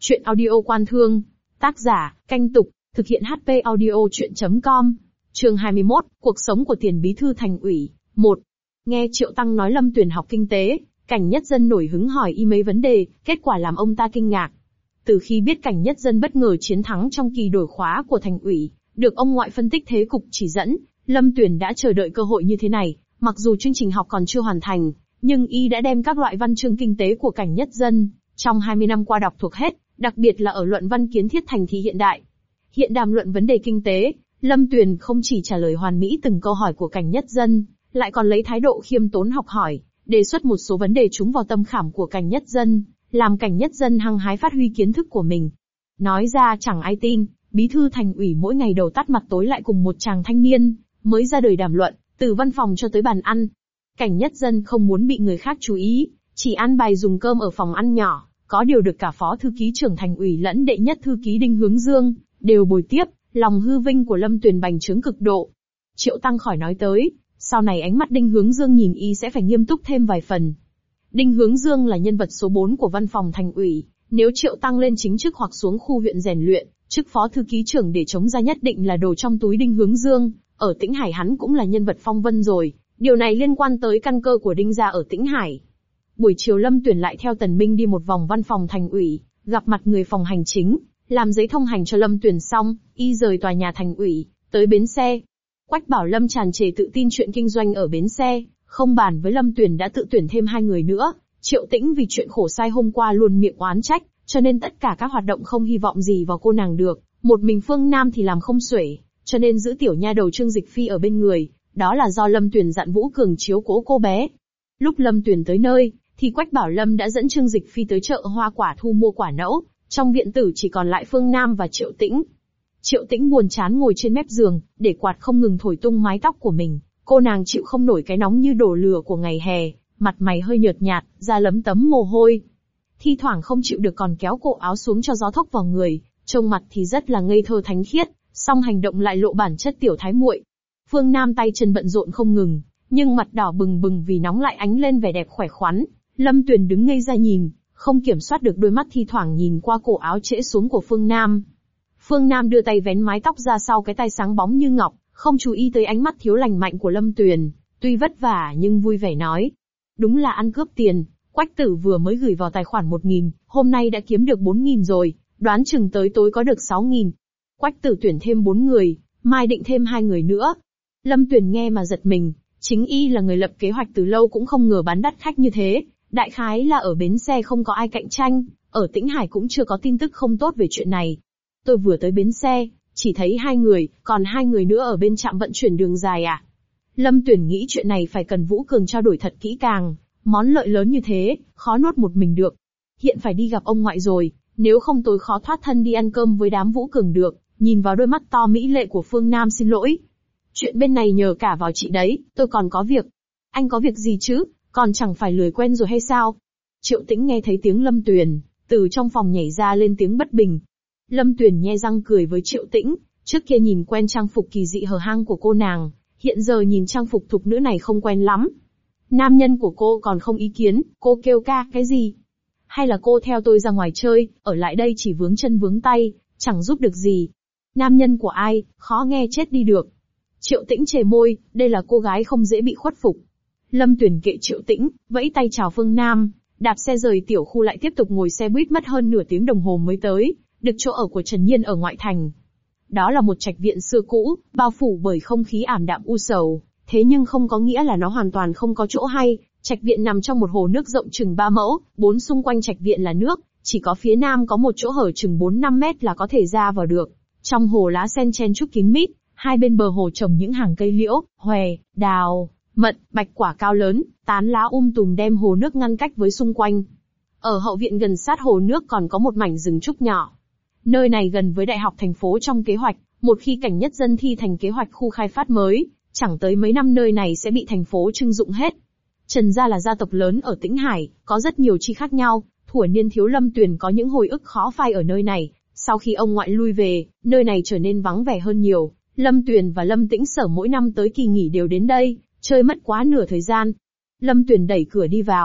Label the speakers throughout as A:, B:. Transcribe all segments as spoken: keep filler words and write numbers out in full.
A: Chuyện audio Quan Thương. Tác giả, Canh Tục, thực hiện hát pê audio chuyện chấm com. Chương hai mươi mốt, Cuộc sống của tiền bí thư thành ủy. một. Nghe Triệu Tăng nói Lâm Tuyền học kinh tế, Cảnh Nhất Dân nổi hứng hỏi y mấy vấn đề, kết quả làm ông ta kinh ngạc. Từ khi biết Cảnh Nhất Dân bất ngờ chiến thắng trong kỳ đổi khóa của thành ủy, được ông ngoại phân tích thế cục chỉ dẫn, Lâm Tuyền đã chờ đợi cơ hội như thế này. Mặc dù chương trình học còn chưa hoàn thành, nhưng y đã đem các loại văn chương kinh tế của Cảnh Nhất Dân trong hai mươi năm qua đọc thuộc hết, đặc biệt là ở luận văn kiến thiết thành thị hiện đại. Hiện đàm luận vấn đề kinh tế, Lâm Tuyền không chỉ trả lời hoàn mỹ từng câu hỏi của Cảnh Nhất Dân, lại còn lấy thái độ khiêm tốn học hỏi, đề xuất một số vấn đề trúng vào tâm khảm của Cảnh Nhất Dân, làm Cảnh Nhất Dân hăng hái phát huy kiến thức của mình. Nói ra chẳng ai tin, bí thư thành ủy mỗi ngày đầu tắt mặt tối lại cùng một chàng thanh niên mới ra đời đàm luận, từ văn phòng cho tới bàn ăn. Cảnh Nhất Dân không muốn bị người khác chú ý, chỉ ăn bài dùng cơm ở phòng ăn nhỏ, có điều được cả phó thư ký trưởng thành ủy lẫn đệ nhất thư ký Đinh Hướng Dương đều bồi tiếp, lòng hư vinh của Lâm Tuyền bành trướng cực độ. Triệu Tăng khỏi nói tới, sau này ánh mắt Đinh Hướng Dương nhìn y sẽ phải nghiêm túc thêm vài phần. Đinh Hướng Dương là nhân vật số bốn của văn phòng thành ủy, nếu Triệu Tăng lên chính chức hoặc xuống khu huyện rèn luyện, chức phó thư ký trưởng để chống ra nhất định là đồ trong túi Đinh Hướng Dương, ở Tĩnh Hải hắn cũng là nhân vật phong vân rồi, điều này liên quan tới căn cơ của Đinh gia ở Tĩnh Hải. Buổi chiều Lâm Tuyền lại theo Tần Minh đi một vòng văn phòng thành ủy, gặp mặt người phòng hành chính, làm giấy thông hành cho Lâm Tuyền xong, y rời tòa nhà thành ủy, tới bến xe. Quách Bảo Lâm tràn trề tự tin chuyện kinh doanh ở bến xe, không bàn với Lâm Tuyền đã tự tuyển thêm hai người nữa. Triệu Tĩnh vì chuyện khổ sai hôm qua luôn miệng oán trách, cho nên tất cả các hoạt động không hy vọng gì vào cô nàng được, một mình Phương Nam thì làm không xuể, cho nên giữ tiểu nha đầu Trương Dịch Phi ở bên người, đó là do Lâm Tuyền dặn Vũ Cường chiếu cố cô bé. Lúc Lâm Tuyền tới nơi, thì Quách Bảo Lâm đã dẫn Trương Dịch Phi tới chợ hoa quả thu mua quả nẫu, trong viện tử chỉ còn lại Phương Nam và Triệu Tĩnh. Triệu Tĩnh buồn chán ngồi trên mép giường, để quạt không ngừng thổi tung mái tóc của mình, cô nàng chịu không nổi cái nóng như đổ lửa của ngày hè, mặt mày hơi nhợt nhạt, da lấm tấm mồ hôi. Thi thoảng không chịu được còn kéo cổ áo xuống cho gió thốc vào người, trông mặt thì rất là ngây thơ thánh khiết, song hành động lại lộ bản chất tiểu thái muội. Phương Nam tay chân bận rộn không ngừng, nhưng mặt đỏ bừng bừng vì nóng lại ánh lên vẻ đẹp khỏe khoắn. Lâm Tuyền đứng ngây ra nhìn, không kiểm soát được đôi mắt thi thoảng nhìn qua cổ áo trễ xuống của Phương Nam. Phương Nam đưa tay vén mái tóc ra sau cái tay sáng bóng như ngọc, không chú ý tới ánh mắt thiếu lành mạnh của Lâm Tuyền, tuy vất vả nhưng vui vẻ nói. Đúng là ăn cướp tiền, Quách Tử vừa mới gửi vào tài khoản một nghìn, hôm nay đã kiếm được bốn nghìn rồi, đoán chừng tới tối có được sáu nghìn. Quách Tử tuyển thêm bốn người, mai định thêm hai người nữa. Lâm Tuyền nghe mà giật mình, chính y là người lập kế hoạch từ lâu cũng không ngờ bán đắt khách như thế. Đại khái là ở bến xe không có ai cạnh tranh, ở Tĩnh Hải cũng chưa có tin tức không tốt về chuyện này. Tôi vừa tới bến xe, chỉ thấy hai người, còn hai người nữa ở bên trạm vận chuyển đường dài à. Lâm Tuyền nghĩ chuyện này phải cần Vũ Cường trao đổi thật kỹ càng, món lợi lớn như thế, khó nuốt một mình được. Hiện phải đi gặp ông ngoại rồi, nếu không tối khó thoát thân đi ăn cơm với đám Vũ Cường được, nhìn vào đôi mắt to mỹ lệ của Phương Nam xin lỗi. Chuyện bên này nhờ cả vào chị đấy, tôi còn có việc. Anh có việc gì chứ? Còn chẳng phải lười quen rồi hay sao? Triệu Tĩnh nghe thấy tiếng Lâm Tuyền, từ trong phòng nhảy ra lên tiếng bất bình. Lâm Tuyền nhe răng cười với Triệu Tĩnh, trước kia nhìn quen trang phục kỳ dị hở hang của cô nàng, hiện giờ nhìn trang phục thục nữ này không quen lắm. Nam nhân của cô còn không ý kiến, cô kêu ca cái gì? Hay là cô theo tôi ra ngoài chơi, ở lại đây chỉ vướng chân vướng tay, chẳng giúp được gì. Nam nhân của ai, khó nghe chết đi được. Triệu Tĩnh chề môi, đây là cô gái không dễ bị khuất phục. Lâm Tuyền kệ Triệu Tĩnh, vẫy tay chào Phương Nam, đạp xe rời tiểu khu lại tiếp tục ngồi xe buýt mất hơn nửa tiếng đồng hồ mới tới, được chỗ ở của Trần Nhiên ở ngoại thành. Đó là một trạch viện xưa cũ, bao phủ bởi không khí ảm đạm u sầu, thế nhưng không có nghĩa là nó hoàn toàn không có chỗ hay. Trạch viện nằm trong một hồ nước rộng chừng ba mẫu, bốn xung quanh trạch viện là nước, chỉ có phía nam có một chỗ hở chừng bốn năm mét là có thể ra vào được. Trong hồ lá sen chen chúc kín mít, hai bên bờ hồ trồng những hàng cây liễu, hòe, đào, mận, bạch quả cao lớn, tán lá um tùm đem hồ nước ngăn cách với xung quanh. Ở hậu viện gần sát hồ nước còn có một mảnh rừng trúc nhỏ. Nơi này gần với đại học thành phố trong kế hoạch, một khi Cảnh Nhất Dân thi thành kế hoạch khu khai phát mới, chẳng tới mấy năm nơi này sẽ bị thành phố trưng dụng hết. Trần gia là gia tộc lớn ở Tĩnh Hải, có rất nhiều chi khác nhau, thuở niên thiếu Lâm Tuyền có những hồi ức khó phai ở nơi này. Sau khi ông ngoại lui về, nơi này trở nên vắng vẻ hơn nhiều. Lâm Tuyền và Lâm Tĩnh Sở mỗi năm tới kỳ nghỉ đều đến đây, chơi mất quá nửa thời gian. Lâm Tuyền đẩy cửa đi vào,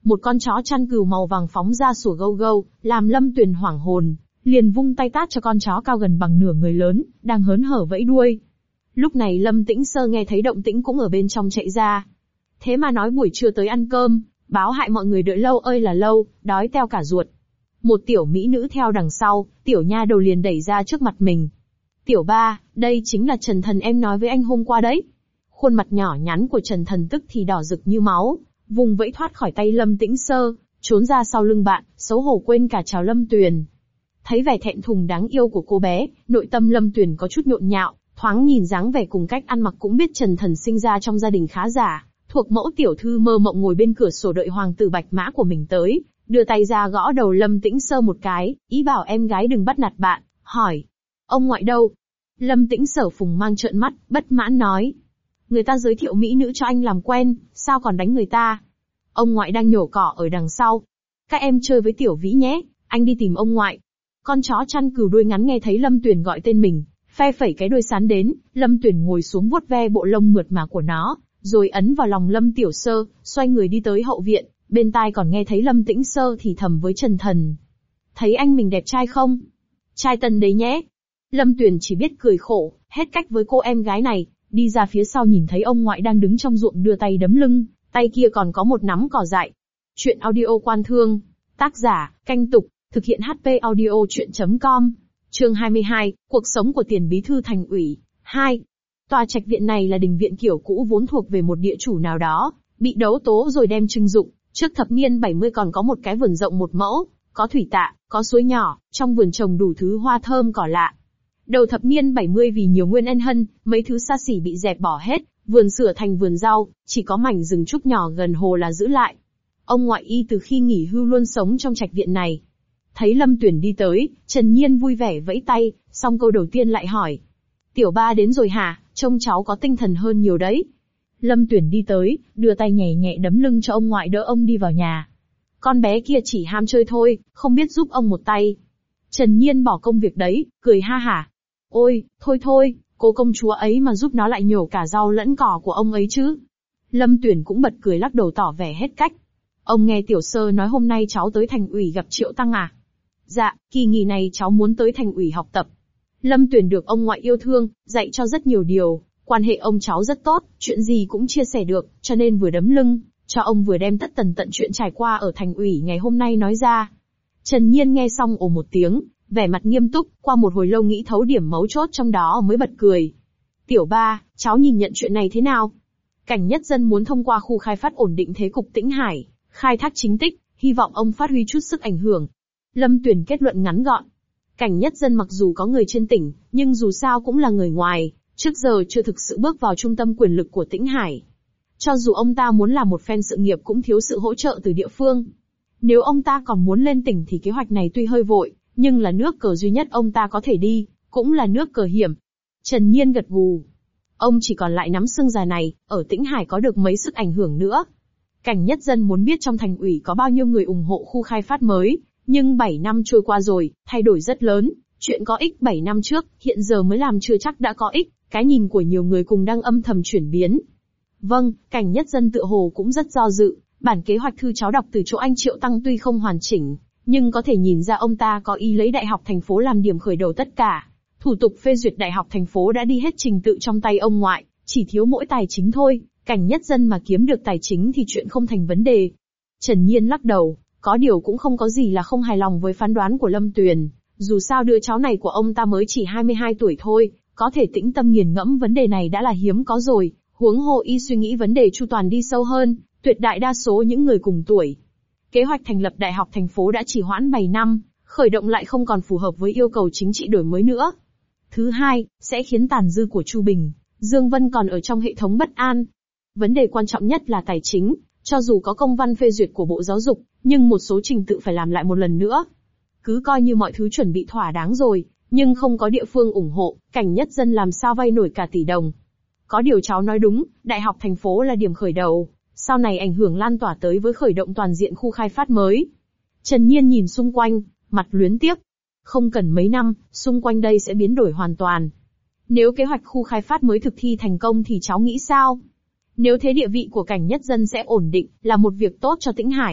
A: Một con chó chăn cừu màu vàng phóng ra sủa gâu gâu, làm Lâm Tuyền hoảng hồn, liền vung tay tát cho con chó cao gần bằng nửa người lớn, đang hớn hở vẫy đuôi. Lúc này Lâm Tĩnh Sơ nghe thấy động tĩnh cũng ở bên trong chạy ra. Thế mà nói buổi trưa tới ăn cơm, báo hại mọi người đợi lâu ơi là lâu, đói teo cả ruột. Một tiểu mỹ nữ theo đằng sau, tiểu nha đầu liền đẩy ra trước mặt mình. Tiểu ba, đây chính là Trần Thần em nói với anh hôm qua đấy. Khuôn mặt nhỏ nhắn của Trần Thần tức thì đỏ rực như máu, vùng vẫy thoát khỏi tay Lâm Tĩnh Sơ, trốn ra sau lưng bạn, xấu hổ quên cả chào Lâm Tuyền. Thấy vẻ thẹn thùng đáng yêu của cô bé, nội tâm Lâm Tuyền có chút nhộn nhạo, thoáng nhìn dáng vẻ cùng cách ăn mặc cũng biết Trần Thần sinh ra trong gia đình khá giả, thuộc mẫu tiểu thư mơ mộng ngồi bên cửa sổ đợi hoàng tử bạch mã của mình tới, đưa tay ra gõ đầu Lâm Tĩnh Sơ một cái, ý bảo em gái đừng bắt nạt bạn, hỏi. Ông ngoại đâu? Lâm Tĩnh Sở phùng mang trợn mắt, bất mãn nói. Người ta giới thiệu mỹ nữ cho anh làm quen, sao còn đánh người ta? Ông ngoại đang nhổ cỏ ở đằng sau. Các em chơi với tiểu vĩ nhé, anh đi tìm ông ngoại. Con chó chăn cừu đuôi ngắn nghe thấy Lâm Tuyền gọi tên mình, phe phẩy cái đuôi sán đến, Lâm Tuyền ngồi xuống vuốt ve bộ lông mượt mà của nó, rồi ấn vào lòng Lâm Tiểu Sơ, xoay người đi tới hậu viện, bên tai còn nghe thấy Lâm Tĩnh Sơ thì thầm với Trần Thần. Thấy anh mình đẹp trai không? Trai tân đấy nhé. Lâm Tuyền chỉ biết cười khổ, hết cách với cô em gái này, đi ra phía sau nhìn thấy ông ngoại đang đứng trong ruộng đưa tay đấm lưng, tay kia còn có một nắm cỏ dại. Chuyện audio Quan Thương. Tác giả, Canh Tục, thực hiện hát pê audio chuyện chấm com. Chương hai mươi hai, cuộc sống của tiền bí thư thành ủy. hai. Tòa trạch viện này là đình viện kiểu cũ vốn thuộc về một địa chủ nào đó, bị đấu tố rồi đem trưng dụng. Trước thập niên bảy mươi còn có một cái vườn rộng một mẫu, có thủy tạ, có suối nhỏ, trong vườn trồng đủ thứ hoa thơm cỏ lạ. Đầu thập niên bảy mươi vì nhiều nguyên nhân hân, mấy thứ xa xỉ bị dẹp bỏ hết, vườn sửa thành vườn rau, chỉ có mảnh rừng trúc nhỏ gần hồ là giữ lại. Ông ngoại y từ khi nghỉ hưu luôn sống trong trạch viện này. Thấy Lâm Tuyền đi tới, Trần Nhiên vui vẻ vẫy tay, xong câu đầu tiên lại hỏi. Tiểu ba đến rồi hả, trông cháu có tinh thần hơn nhiều đấy. Lâm Tuyền đi tới, đưa tay nhẹ nhẹ đấm lưng cho ông ngoại đỡ ông đi vào nhà. Con bé kia chỉ ham chơi thôi, không biết giúp ông một tay. Trần Nhiên bỏ công việc đấy, cười ha hả. Ôi, thôi thôi, cô công chúa ấy mà giúp nó lại nhổ cả rau lẫn cỏ của ông ấy chứ. Lâm Tuyền cũng bật cười lắc đầu tỏ vẻ hết cách. Ông nghe Tiểu Sơ nói hôm nay cháu tới thành ủy gặp Triệu Tăng à? Dạ, kỳ nghỉ này cháu muốn tới thành ủy học tập. Lâm Tuyền được ông ngoại yêu thương, dạy cho rất nhiều điều, quan hệ ông cháu rất tốt, chuyện gì cũng chia sẻ được, cho nên vừa đấm lưng, cho ông vừa đem tất tần tận chuyện trải qua ở thành ủy ngày hôm nay nói ra. Trần Nhiên nghe xong ồ một tiếng, vẻ mặt nghiêm túc, qua một hồi lâu nghĩ thấu điểm mấu chốt trong đó mới bật cười. Tiểu ba, cháu nhìn nhận chuyện này thế nào? Cảnh Nhất Dân muốn thông qua khu khai phát ổn định thế cục Tĩnh Hải, khai thác chính tích, hy vọng ông phát huy chút sức ảnh hưởng. Lâm Tuyền kết luận ngắn gọn. Cảnh Nhất Dân mặc dù có người trên tỉnh, nhưng dù sao cũng là người ngoài, trước giờ chưa thực sự bước vào trung tâm quyền lực của Tĩnh Hải. Cho dù ông ta muốn làm một phen sự nghiệp cũng thiếu sự hỗ trợ từ địa phương. Nếu ông ta còn muốn lên tỉnh thì kế hoạch này tuy hơi vội, nhưng là nước cờ duy nhất ông ta có thể đi, cũng là nước cờ hiểm. Trần Nhiên gật gù. Ông chỉ còn lại nắm xương già này, ở Tĩnh Hải có được mấy sức ảnh hưởng nữa. Cảnh Nhất Dân muốn biết trong thành ủy có bao nhiêu người ủng hộ khu khai phát mới, nhưng bảy năm trôi qua rồi, thay đổi rất lớn, chuyện có ích bảy năm trước, hiện giờ mới làm chưa chắc đã có ích, cái nhìn của nhiều người cùng đang âm thầm chuyển biến. Vâng, Cảnh Nhất Dân tựa hồ cũng rất do dự, bản kế hoạch thư cháu đọc từ chỗ anh Triệu Tăng tuy không hoàn chỉnh, nhưng có thể nhìn ra ông ta có ý lấy Đại học thành phố làm điểm khởi đầu tất cả. Thủ tục phê duyệt Đại học thành phố đã đi hết trình tự trong tay ông ngoại, chỉ thiếu mỗi tài chính thôi, Cảnh Nhất Dân mà kiếm được tài chính thì chuyện không thành vấn đề. Trần Nhiên lắc đầu, có điều cũng không có gì là không hài lòng với phán đoán của Lâm Tuyền, dù sao đứa cháu này của ông ta mới chỉ hai mươi hai tuổi thôi, có thể tĩnh tâm nghiền ngẫm vấn đề này đã là hiếm có rồi, huống hồ y suy nghĩ vấn đề chu toàn đi sâu hơn, tuyệt đại đa số những người cùng tuổi. Kế hoạch thành lập Đại học thành phố đã trì hoãn bảy năm, khởi động lại không còn phù hợp với yêu cầu chính trị đổi mới nữa. Thứ hai, sẽ khiến tàn dư của Chu Bình, Dương Vân còn ở trong hệ thống bất an. Vấn đề quan trọng nhất là tài chính, cho dù có công văn phê duyệt của Bộ Giáo dục, nhưng một số trình tự phải làm lại một lần nữa. Cứ coi như mọi thứ chuẩn bị thỏa đáng rồi, nhưng không có địa phương ủng hộ, Cảnh Nhất Dân làm sao vay nổi cả tỷ đồng. Có điều cháu nói đúng, Đại học thành phố là điểm khởi đầu, sau này ảnh hưởng lan tỏa tới với khởi động toàn diện khu khai phát mới. Trần Nhiên nhìn xung quanh, mặt luyến tiếc. Không cần mấy năm, xung quanh đây sẽ biến đổi hoàn toàn. Nếu kế hoạch khu khai phát mới thực thi thành công thì cháu nghĩ sao? Nếu thế địa vị của Cảnh Nhất Dân sẽ ổn định, là một việc tốt cho Tĩnh Hải,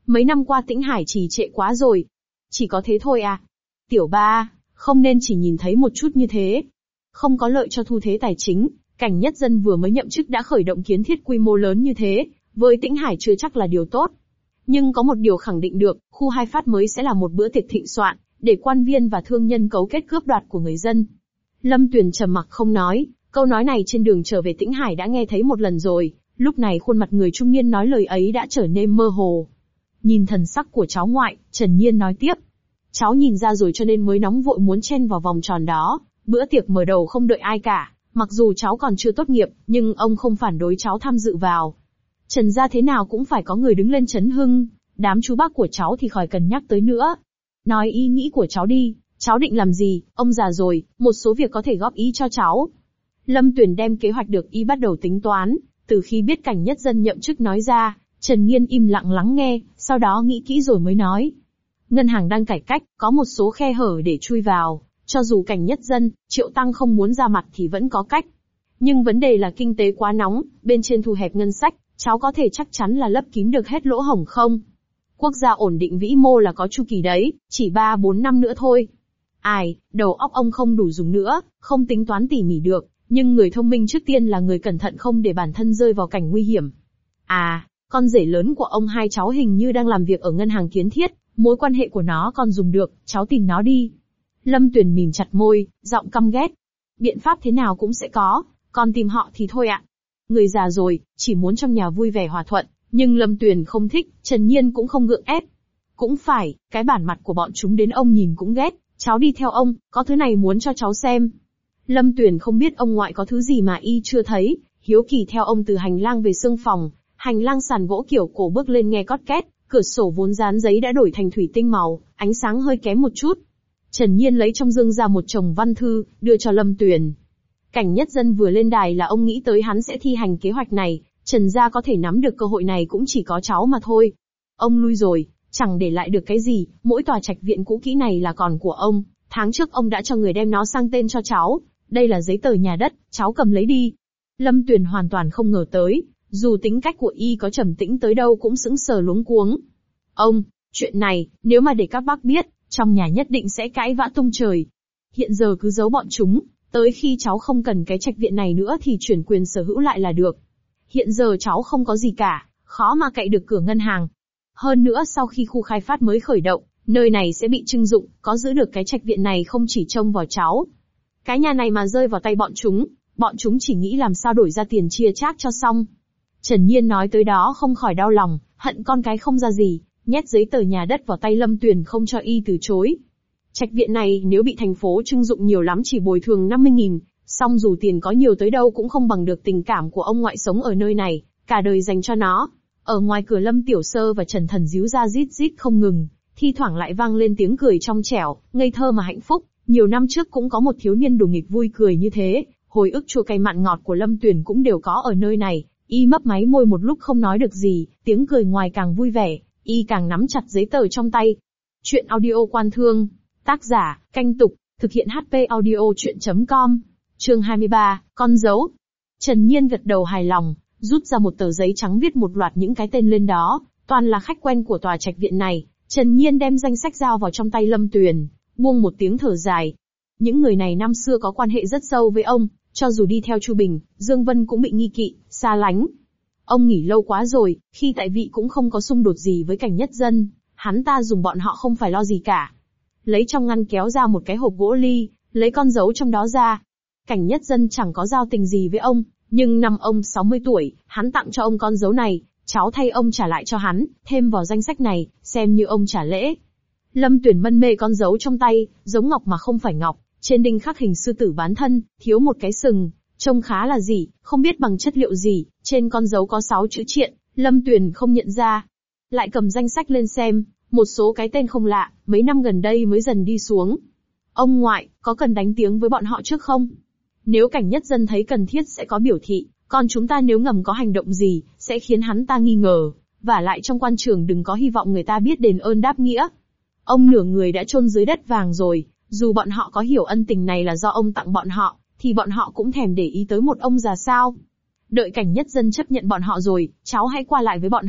A: Mấy năm qua Tĩnh Hải trì trệ quá rồi. Chỉ có thế thôi à? Tiểu ba, không nên chỉ nhìn thấy một chút như thế. Không có lợi cho thu thế tài chính, Cảnh Nhất Dân vừa mới nhậm chức đã khởi động kiến thiết quy mô lớn như thế, với Tĩnh Hải chưa chắc là điều tốt. Nhưng có một điều khẳng định được, khu hai phát mới sẽ là một bữa tiệc thịnh soạn, để quan viên và thương nhân cấu kết cướp đoạt của người dân. Lâm Tuyền trầm mặc không nói, câu nói này trên đường trở về Tĩnh Hải đã nghe thấy một lần rồi, lúc này khuôn mặt người trung niên nói lời ấy đã trở nên mơ hồ. Nhìn thần sắc của cháu ngoại, Trần Nhiên nói tiếp. Cháu nhìn ra rồi cho nên mới nóng vội muốn chen vào vòng tròn đó, bữa tiệc mở đầu không đợi ai cả, mặc dù cháu còn chưa tốt nghiệp, nhưng ông không phản đối cháu tham dự vào. Trần gia thế nào cũng phải có người đứng lên chấn hưng, đám chú bác của cháu thì khỏi cần nhắc tới nữa. Nói ý nghĩ của cháu đi, cháu định làm gì, ông già rồi, một số việc có thể góp ý cho cháu. Lâm Tuyền đem kế hoạch được y bắt đầu tính toán, từ khi biết Cảnh Nhất Dân nhậm chức nói ra, Trần Nhiên im lặng lắng nghe, sau đó nghĩ kỹ rồi mới nói. Ngân hàng đang cải cách, có một số khe hở để chui vào, cho dù Cảnh Nhất Dân, Triệu Tăng không muốn ra mặt thì vẫn có cách. Nhưng vấn đề là kinh tế quá nóng, bên trên thu hẹp ngân sách, cháu có thể chắc chắn là lấp kín được hết lỗ hổng không? Quốc gia ổn định vĩ mô là có chu kỳ đấy, chỉ ba bốn năm nữa thôi. Ai, đầu óc ông không đủ dùng nữa, không tính toán tỉ mỉ được, nhưng người thông minh trước tiên là người cẩn thận không để bản thân rơi vào cảnh nguy hiểm. À, con rể lớn của ông hai cháu hình như đang làm việc ở ngân hàng kiến thiết, mối quan hệ của nó còn dùng được, cháu tìm nó đi. Lâm Tuyền mỉm chặt môi, giọng căm ghét. Biện pháp thế nào cũng sẽ có, còn tìm họ thì thôi ạ. Người già rồi, chỉ muốn trong nhà vui vẻ hòa thuận, nhưng Lâm Tuyền không thích, Trần Nhiên cũng không gượng ép. Cũng phải, cái bản mặt của bọn chúng đến ông nhìn cũng ghét, cháu đi theo ông, có thứ này muốn cho cháu xem. Lâm Tuyền không biết ông ngoại có thứ gì mà y chưa thấy, hiếu kỳ theo ông từ hành lang về xương phòng, hành lang sàn gỗ kiểu cổ bước lên nghe cót két, cửa sổ vốn dán giấy đã đổi thành thủy tinh màu, ánh sáng hơi kém một chút. Trần Nhiên lấy trong dương ra một chồng văn thư, đưa cho Lâm Tuyền. Cảnh Nhất Dân vừa lên đài là ông nghĩ tới hắn sẽ thi hành kế hoạch này, Trần gia có thể nắm được cơ hội này cũng chỉ có cháu mà thôi. Ông lui rồi, chẳng để lại được cái gì, mỗi tòa trạch viện cũ kỹ này là còn của ông, tháng trước ông đã cho người đem nó sang tên cho cháu, đây là giấy tờ nhà đất, cháu cầm lấy đi. Lâm Tuyền hoàn toàn không ngờ tới, dù tính cách của y có trầm tĩnh tới đâu cũng sững sờ luống cuống. Ông, chuyện này, nếu mà để các bác biết, trong nhà nhất định sẽ cãi vã tung trời. Hiện giờ cứ giấu bọn chúng, tới khi cháu không cần cái trạch viện này nữa thì chuyển quyền sở hữu lại là được. Hiện giờ cháu không có gì cả, khó mà cậy được cửa ngân hàng. Hơn nữa sau khi khu khai phát mới khởi động, nơi này sẽ bị trưng dụng, có giữ được cái trạch viện này không chỉ trông vào cháu. Cái nhà này mà rơi vào tay bọn chúng, bọn chúng chỉ nghĩ làm sao đổi ra tiền chia chác cho xong. Trần Nhiên nói tới đó không khỏi đau lòng, hận con cái không ra gì, nhét giấy tờ nhà đất vào tay Lâm Tuyền không cho y từ chối. Trạch viện này nếu bị thành phố trưng dụng nhiều lắm chỉ bồi thường năm mươi nghìn, song dù tiền có nhiều tới đâu cũng không bằng được tình cảm của ông ngoại sống ở nơi này, cả đời dành cho nó. Ở ngoài cửa Lâm Tiểu Sơ và Trần Thần díu ra rít rít không ngừng, thi thoảng lại vang lên tiếng cười trong trẻo, ngây thơ mà hạnh phúc. Nhiều năm trước cũng có một thiếu niên đùa nghịch vui cười như thế, hồi ức chua cay mặn ngọt của Lâm Tuyền cũng đều có ở nơi này. Y mấp máy môi một lúc không nói được gì, tiếng cười ngoài càng vui vẻ, y càng nắm chặt giấy tờ trong tay. Chuyện audio Quan Thương, tác giả, Canh Tục, thực hiện hát pê audio chuyện chấm com, chương hai mươi ba, con dấu. Trần Nhiên gật đầu hài lòng, rút ra một tờ giấy trắng viết một loạt những cái tên lên đó, toàn là khách quen của tòa trạch viện này. Trần Nhiên đem danh sách giao vào trong tay Lâm Tuyền, buông một tiếng thở dài. Những người này năm xưa có quan hệ rất sâu với ông, cho dù đi theo Chu Bình, Dương Vân cũng bị nghi kỵ, xa lánh. Ông nghỉ lâu quá rồi, khi tại vị cũng không có xung đột gì với Cảnh Nhất Dân, hắn ta dùng bọn họ không phải lo gì cả. Lấy trong ngăn kéo ra một cái hộp gỗ ly, lấy con dấu trong đó ra. Cảnh Nhất Dân chẳng có giao tình gì với ông, nhưng năm ông sáu mươi tuổi, hắn tặng cho ông con dấu này, cháu thay ông trả lại cho hắn, thêm vào danh sách này, xem như ông trả lễ. Lâm Tuyền mân mê con dấu trong tay, giống ngọc mà không phải ngọc, trên đinh khắc hình sư tử bán thân, thiếu một cái sừng, trông khá là gì, không biết bằng chất liệu gì, trên con dấu có sáu chữ triện, Lâm Tuyền không nhận ra. Lại cầm danh sách lên xem, một số cái tên không lạ, mấy năm gần đây mới dần đi xuống. Ông ngoại, có cần đánh tiếng với bọn họ trước không? Nếu Cảnh Nhất Dân thấy cần thiết sẽ có biểu thị, còn chúng ta nếu ngầm có hành động gì, sẽ khiến hắn ta nghi ngờ, và lại trong quan trường đừng có hy vọng người ta biết đền ơn đáp nghĩa. Ông nửa người đã chôn dưới đất vàng rồi, dù bọn họ có hiểu ân tình này là do ông tặng bọn họ, thì bọn họ cũng thèm để ý tới một ông già sao. Đợi Cảnh Nhất Dân chấp nhận bọn họ rồi, cháu hãy qua lại với bọn họ,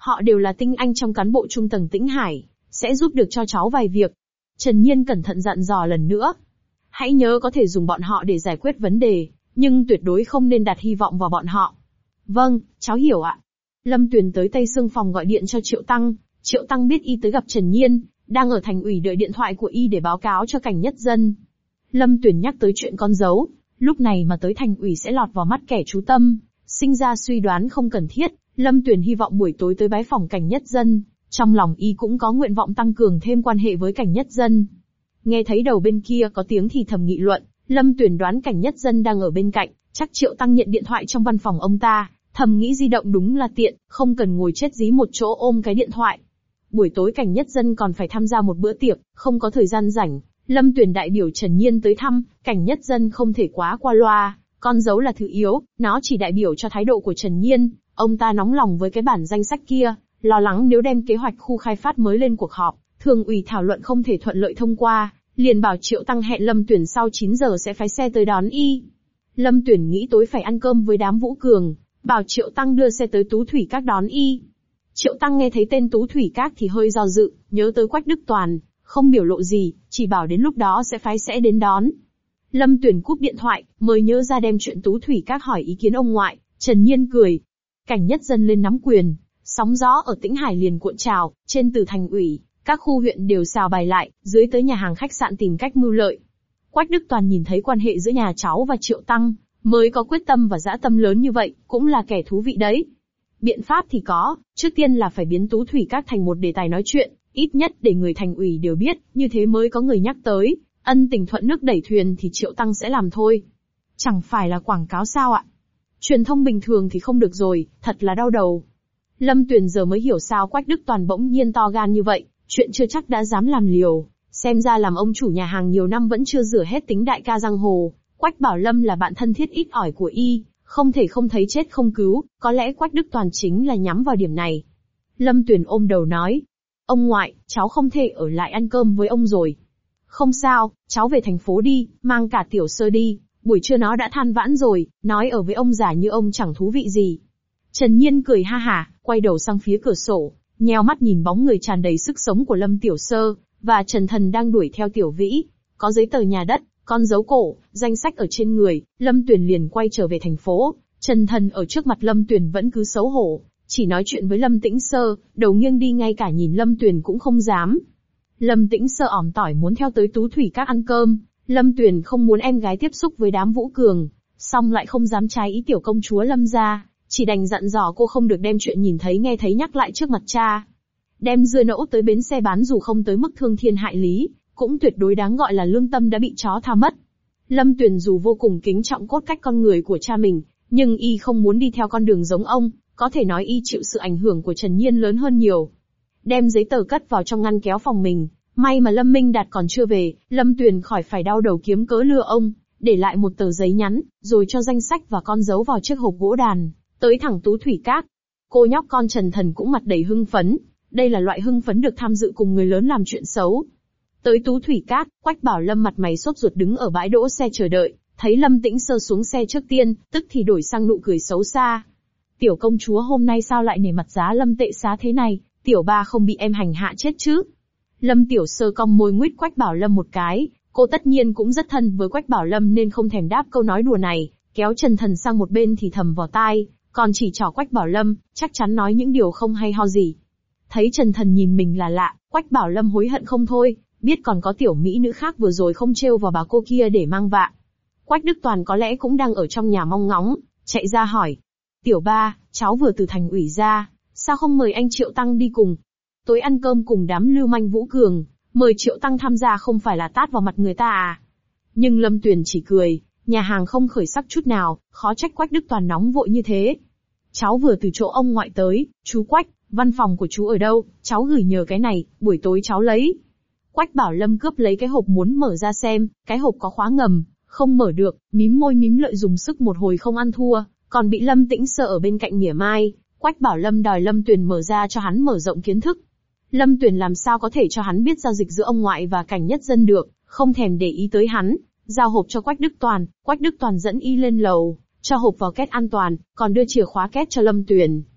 A: Họ đều là tinh anh trong cán bộ trung tầng Tĩnh Hải, sẽ giúp được cho cháu vài việc. Trần Nhiên cẩn thận dặn dò lần nữa. Hãy nhớ có thể dùng bọn họ để giải quyết vấn đề, nhưng tuyệt đối không nên đặt hy vọng vào bọn họ. Vâng, cháu hiểu ạ. Lâm Tuyền tới Tây Sương phòng gọi điện cho Triệu Tăng. Triệu Tăng biết y tới gặp Trần Nhiên, đang ở thành ủy đợi điện thoại của y để báo cáo cho Cảnh Nhất Dân. Lâm Tuyền nhắc tới chuyện con dấu, lúc này mà tới thành ủy sẽ lọt vào mắt kẻ chú tâm, sinh ra suy đoán không cần thiết. Lâm Tuyền hy vọng buổi tối tới bái phòng Cảnh Nhất Dân, trong lòng y cũng có nguyện vọng tăng cường thêm quan hệ với Cảnh Nhất Dân. Nghe thấy đầu bên kia có tiếng thì thầm nghị luận, Lâm Tuyền đoán Cảnh Nhất Dân đang ở bên cạnh, chắc Triệu Tăng nhận điện thoại trong văn phòng ông ta, thầm nghĩ di động đúng là tiện, không cần ngồi chết dí một chỗ ôm cái điện thoại. Buổi tối Cảnh Nhất Dân còn phải tham gia một bữa tiệc, không có thời gian rảnh. Lâm Tuyền đại biểu Trần Nhiên tới thăm, Cảnh Nhất Dân không thể quá qua loa, con dấu là thứ yếu, nó chỉ đại biểu cho thái độ của Trần Nhiên. Ông ta nóng lòng với cái bản danh sách kia, lo lắng nếu đem kế hoạch khu khai phát mới lên cuộc họp, thường ủy thảo luận không thể thuận lợi thông qua, liền bảo Triệu Tăng hẹn Lâm Tuyền sau chín giờ sẽ phái xe tới đón y. Lâm Tuyền nghĩ tối phải ăn cơm với đám Vũ Cường, bảo Triệu Tăng đưa xe tới Tú Thủy Các đón y. Triệu Tăng nghe thấy tên Tú Thủy Các thì hơi do dự, nhớ tới Quách Đức Toàn, không biểu lộ gì, chỉ bảo đến lúc đó sẽ phái sẽ đến đón. Lâm Tuyền cúp điện thoại, mới nhớ ra đem chuyện Tú Thủy Các hỏi ý kiến ông ngoại. Trần Nhiên cười. Cảnh Nhất Dân lên nắm quyền, sóng gió ở Tĩnh Hải liền cuộn trào, trên từ thành ủy, các khu huyện đều xào bài lại, dưới tới nhà hàng khách sạn tìm cách mưu lợi. Quách Đức Toàn nhìn thấy quan hệ giữa nhà cháu và Triệu Tăng, mới có quyết tâm và dã tâm lớn như vậy, cũng là kẻ thú vị đấy. Biện pháp thì có, trước tiên là phải biến Tú Thủy Các thành một đề tài nói chuyện, ít nhất để người thành ủy đều biết, như thế mới có người nhắc tới, ân tình thuận nước đẩy thuyền thì Triệu Tăng sẽ làm thôi. Chẳng phải là quảng cáo sao ạ? Truyền thông bình thường thì không được rồi, thật là đau đầu. Lâm Tuyền giờ mới hiểu sao Quách Đức Toàn bỗng nhiên to gan như vậy, chuyện chưa chắc đã dám làm liều, xem ra làm ông chủ nhà hàng nhiều năm vẫn chưa rửa hết tính đại ca giang hồ. Quách Bảo Lâm là bạn thân thiết ít ỏi của y, không thể không thấy chết không cứu, có lẽ Quách Đức Toàn chính là nhắm vào điểm này. Lâm Tuyền ôm đầu nói, ông ngoại, cháu không thể ở lại ăn cơm với ông rồi. Không sao, cháu về thành phố đi, mang cả Tiểu Sơ đi, buổi trưa nó đã than vãn rồi, nói ở với ông già như ông chẳng thú vị gì. Trần Nhiên cười ha hả, quay đầu sang phía cửa sổ, nheo mắt nhìn bóng người tràn đầy sức sống của Lâm Tiểu Sơ, và Trần Thần đang đuổi theo Tiểu Vĩ. Có giấy tờ nhà đất, con dấu cổ, danh sách ở trên người, Lâm Tuyền liền quay trở về thành phố. Trần Thần ở trước mặt Lâm Tuyền vẫn cứ xấu hổ, chỉ nói chuyện với Lâm Tĩnh Sơ, đầu nghiêng đi ngay cả nhìn Lâm Tuyền cũng không dám. Lâm Tĩnh Sơ ỏm tỏi muốn theo tới Tú Thủy Các ăn cơm, Lâm Tuyền không muốn em gái tiếp xúc với đám Vũ Cường, song lại không dám trái ý tiểu công chúa Lâm gia, chỉ đành dặn dò cô không được đem chuyện nhìn thấy nghe thấy nhắc lại trước mặt cha. Đem dưa nẫu tới bến xe bán dù không tới mức thương thiên hại lý, cũng tuyệt đối đáng gọi là lương tâm đã bị chó tha mất. Lâm Tuyền dù vô cùng kính trọng cốt cách con người của cha mình, nhưng y không muốn đi theo con đường giống ông, có thể nói y chịu sự ảnh hưởng của Trần Nhiên lớn hơn nhiều. Đem giấy tờ cất vào trong ngăn kéo phòng mình, may mà Lâm Minh Đạt còn chưa về, Lâm Tuyền khỏi phải đau đầu kiếm cớ lừa ông, để lại một tờ giấy nhắn, rồi cho danh sách và con dấu vào chiếc hộp gỗ đàn, tới thẳng Tú Thủy Các. Cô nhóc con Trần Thần cũng mặt đầy hưng phấn, đây là loại hưng phấn được tham dự cùng người lớn làm chuyện xấu. Tới Tú Thủy Các, Quách Bảo Lâm mặt mày sốt ruột đứng ở bãi đỗ xe chờ đợi, thấy Lâm Tĩnh Sơ xuống xe trước tiên, tức thì đổi sang nụ cười xấu xa. Tiểu công chúa hôm nay sao lại nể mặt giá Lâm tệ xá thế này, tiểu ba không bị em hành hạ chết chứ? Lâm Tiểu Sơ cong môi nguýt Quách Bảo Lâm một cái, cô tất nhiên cũng rất thân với Quách Bảo Lâm nên không thèm đáp câu nói đùa này, kéo Trần Thần sang một bên thì thầm vào tai, còn chỉ trỏ Quách Bảo Lâm, chắc chắn nói những điều không hay ho gì. Thấy Trần Thần nhìn mình là lạ, Quách Bảo Lâm hối hận không thôi, biết còn có tiểu mỹ nữ khác vừa rồi không trêu vào bà cô kia để mang vạ. Quách Đức Toàn có lẽ cũng đang ở trong nhà mong ngóng, chạy ra hỏi. Tiểu ba, cháu vừa từ thành ủy ra, sao không mời anh Triệu Tăng đi cùng? Tối ăn cơm cùng đám lưu manh Vũ Cường, mời Triệu Tăng tham gia không phải là tát vào mặt người ta à? Nhưng Lâm Tuyền chỉ cười, nhà hàng không khởi sắc chút nào, khó trách Quách Đức Toàn nóng vội như thế. Cháu vừa từ chỗ ông ngoại tới, chú Quách, văn phòng của chú ở đâu, cháu gửi nhờ cái này, buổi tối cháu lấy. Quách Bảo Lâm cướp lấy cái hộp muốn mở ra xem, cái hộp có khóa ngầm, không mở được, mím môi mím lợi dùng sức một hồi không ăn thua, còn bị Lâm Tĩnh Sơ ở bên cạnh mỉa mai. Quách Bảo Lâm đòi Lâm Tuyền mở ra cho hắn mở rộng kiến thức. Lâm Tuyền làm sao có thể cho hắn biết giao dịch giữa ông ngoại và Cảnh Nhất Dân được, không thèm để ý tới hắn, giao hộp cho Quách Đức Toàn, Quách Đức Toàn dẫn y lên lầu, cho hộp vào két an toàn, còn đưa chìa khóa két cho Lâm Tuyền.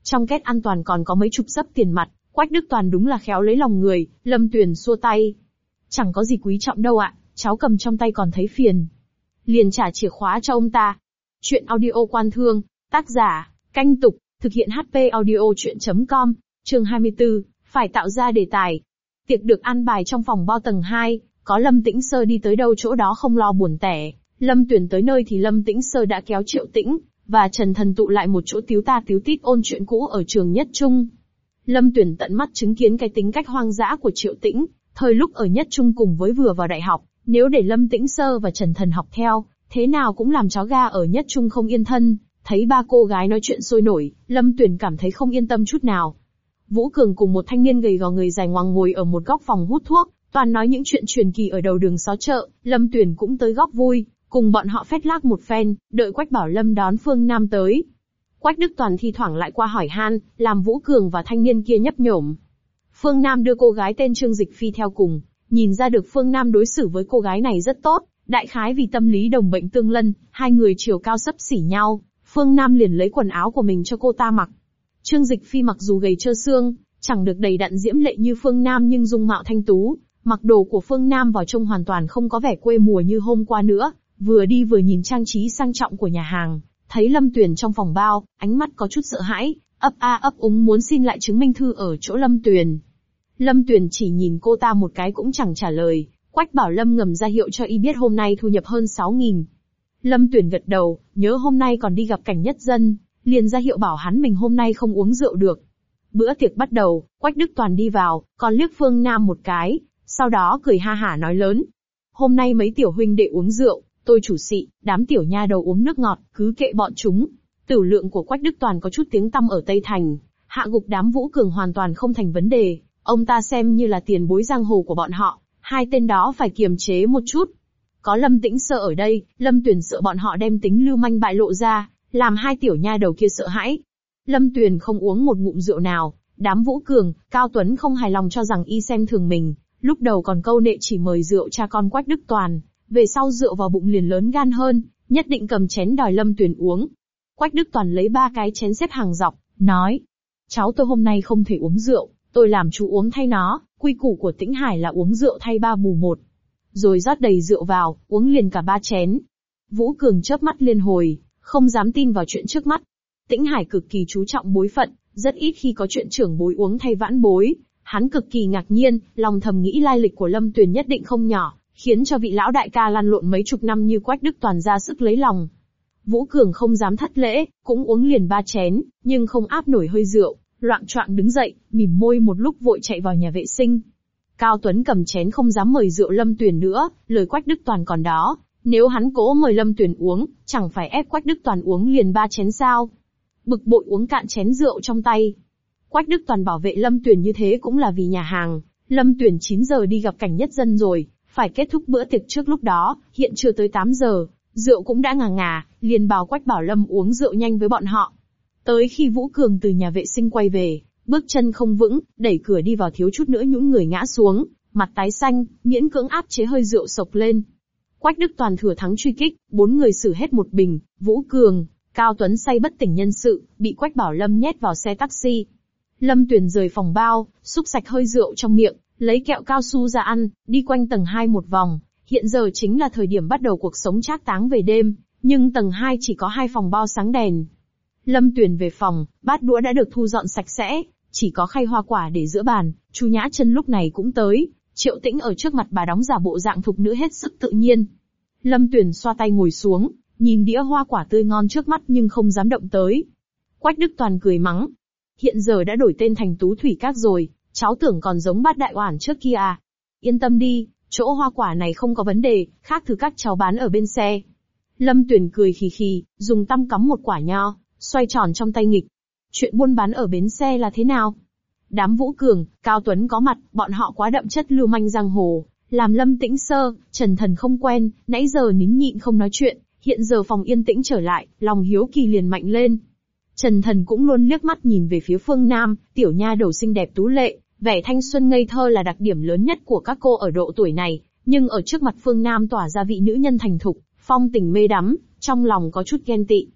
A: Trong két an toàn còn có mấy chục xấp tiền mặt, Quách Đức Toàn đúng là khéo lấy lòng người. Lâm Tuyền xua tay. Chẳng có gì quý trọng đâu ạ, cháu cầm trong tay còn thấy phiền. Liền trả chìa khóa cho ông ta. Chuyện audio Quan Thương, tác giả, Canh Tục, thực hiện hát pê audio chuyện chấm com, chương hai mươi tư, phải tạo ra đề tài. Tiệc được an bài trong phòng bao tầng hai, có Lâm Tĩnh Sơ đi tới đâu chỗ đó không lo buồn tẻ. Lâm Tuyền tới nơi thì Lâm Tĩnh Sơ đã kéo Triệu Tĩnh và Trần Thần tụ lại một chỗ tíu ta tíu tít ôn chuyện cũ ở trường Nhất Trung. Lâm Tuyền tận mắt chứng kiến cái tính cách hoang dã của Triệu Tĩnh, thời lúc ở Nhất Trung cùng với vừa vào đại học, nếu để Lâm Tĩnh Sơ và Trần Thần học theo, thế nào cũng làm chó ga ở Nhất Trung không yên thân. Thấy ba cô gái nói chuyện sôi nổi, Lâm Tuyền cảm thấy không yên tâm chút nào. Vũ Cường cùng một thanh niên gầy gò người dài ngoằng ngồi ở một góc phòng hút thuốc, toàn nói những chuyện truyền kỳ ở đầu đường xó chợ. Lâm Tuyền cũng tới góc vui, cùng bọn họ phét lác một phen, đợi Quách Bảo Lâm đón Phương Nam tới. Quách Đức Toàn thi thoảng lại qua hỏi han, làm Vũ Cường và thanh niên kia nhấp nhổm. Phương Nam đưa cô gái tên Trương Dịch Phi theo cùng, nhìn ra được Phương Nam đối xử với cô gái này rất tốt, đại khái vì tâm lý đồng bệnh tương lân, hai người chiều cao xấp xỉ nhau. Phương Nam liền lấy quần áo của mình cho cô ta mặc. Trương Dịch Phi mặc dù gầy trơ xương, chẳng được đầy đặn diễm lệ như Phương Nam nhưng dung mạo thanh tú, mặc đồ của Phương Nam vào trông hoàn toàn không có vẻ quê mùa như hôm qua nữa, vừa đi vừa nhìn trang trí sang trọng của nhà hàng, thấy Lâm Tuyền trong phòng bao, ánh mắt có chút sợ hãi, ấp a ấp úng muốn xin lại chứng minh thư ở chỗ Lâm Tuyền. Lâm Tuyền chỉ nhìn cô ta một cái cũng chẳng trả lời, Quách Bảo Lâm ngầm ra hiệu cho y biết hôm nay thu nhập hơn sáu nghìn. Lâm Tuyền gật đầu, nhớ hôm nay còn đi gặp Cảnh Nhất Dân, liền ra hiệu bảo hắn mình hôm nay không uống rượu được. Bữa tiệc bắt đầu, Quách Đức Toàn đi vào, còn liếc Phương Nam một cái, sau đó cười ha hả nói lớn. Hôm nay mấy tiểu huynh đệ uống rượu, tôi chủ xị, đám tiểu nha đầu uống nước ngọt, cứ kệ bọn chúng. Tửu lượng của Quách Đức Toàn có chút tiếng tăm ở Tây Thành, hạ gục đám Vũ Cường hoàn toàn không thành vấn đề, ông ta xem như là tiền bối giang hồ của bọn họ, hai tên đó phải kiềm chế một chút. Có Lâm Tĩnh Sơ ở đây, Lâm Tuyền sợ bọn họ đem tính lưu manh bại lộ ra, làm hai tiểu nha đầu kia sợ hãi. Lâm Tuyền không uống một ngụm rượu nào, đám Vũ Cường, Cao Tuấn không hài lòng cho rằng y xem thường mình, lúc đầu còn câu nệ chỉ mời rượu cha con Quách Đức Toàn, về sau rượu vào bụng liền lớn gan hơn, nhất định cầm chén đòi Lâm Tuyền uống. Quách Đức Toàn lấy ba cái chén xếp hàng dọc, nói, cháu tôi hôm nay không thể uống rượu, tôi làm chú uống thay nó, quy củ của Tĩnh Hải là uống rượu thay ba bù một. Rồi rót đầy rượu vào, uống liền cả ba chén. Vũ Cường chớp mắt liên hồi, không dám tin vào chuyện trước mắt. Tĩnh Hải cực kỳ chú trọng bối phận, rất ít khi có chuyện trưởng bối uống thay vãn bối. Hắn cực kỳ ngạc nhiên, lòng thầm nghĩ lai lịch của Lâm Tuyền nhất định không nhỏ, khiến cho vị lão đại ca lăn lộn mấy chục năm như Quách Đức Toàn ra sức lấy lòng. Vũ Cường không dám thất lễ, cũng uống liền ba chén, nhưng không áp nổi hơi rượu, loạng choạng đứng dậy, mỉm môi một lúc vội chạy vào nhà vệ sinh. Cao Tuấn cầm chén không dám mời rượu Lâm Tuyền nữa, lời Quách Đức Toàn còn đó, nếu hắn cố mời Lâm Tuyền uống, chẳng phải ép Quách Đức Toàn uống liền ba chén sao? Bực bội uống cạn chén rượu trong tay. Quách Đức Toàn bảo vệ Lâm Tuyền như thế cũng là vì nhà hàng, Lâm Tuyền chín giờ đi gặp Cảnh Nhất Dân rồi, phải kết thúc bữa tiệc trước lúc đó, hiện chưa tới tám giờ, rượu cũng đã ngà ngà, liền bảo Quách Bảo Lâm uống rượu nhanh với bọn họ. Tới khi Vũ Cường từ nhà vệ sinh quay về, bước chân không vững, đẩy cửa đi vào thiếu chút nữa nhũn người ngã xuống, mặt tái xanh, miễn cưỡng áp chế hơi rượu sộc lên. Quách Đức Toàn thừa thắng truy kích, bốn người xử hết một bình, Vũ Cường, Cao Tuấn say bất tỉnh nhân sự, bị Quách Bảo Lâm nhét vào xe taxi. Lâm Tuyền rời phòng bao, xúc sạch hơi rượu trong miệng, lấy kẹo cao su ra ăn, đi quanh tầng hai một vòng. Hiện giờ chính là thời điểm bắt đầu cuộc sống trác táng về đêm, nhưng tầng hai chỉ có hai phòng bao sáng đèn. Lâm Tuyền về phòng, bát đũa đã được thu dọn sạch sẽ, chỉ có khay hoa quả để giữa bàn. Chu Nhã Chân lúc này cũng tới, Triệu Tĩnh ở trước mặt bà đóng giả bộ dạng thục nữ hết sức tự nhiên. Lâm Tuyền xoa tay ngồi xuống, nhìn đĩa hoa quả tươi ngon trước mắt nhưng không dám động tới. Quách Đức Toàn cười mắng, hiện giờ đã đổi tên thành Tú Thủy Các rồi, cháu tưởng còn giống Bát Đại Oản trước kia à? Yên tâm đi, chỗ hoa quả này không có vấn đề, khác thứ các cháu bán ở bên xe. Lâm Tuyền cười khì khì, dùng tăm cắm một quả nho, xoay tròn trong tay nghịch. Chuyện buôn bán ở bến xe là thế nào? Đám Vũ Cường, Cao Tuấn có mặt, bọn họ quá đậm chất lưu manh giang hồ, làm Lâm Tĩnh Sơ, Trần Thần không quen, nãy giờ nín nhịn không nói chuyện, hiện giờ phòng yên tĩnh trở lại, lòng hiếu kỳ liền mạnh lên. Trần Thần cũng luôn liếc mắt nhìn về phía Phương Nam, tiểu nha đầu xinh đẹp tú lệ, vẻ thanh xuân ngây thơ là đặc điểm lớn nhất của các cô ở độ tuổi này, nhưng ở trước mặt Phương Nam tỏa ra vị nữ nhân thành thục, phong tình mê đắm, trong lòng có chút ghen tị.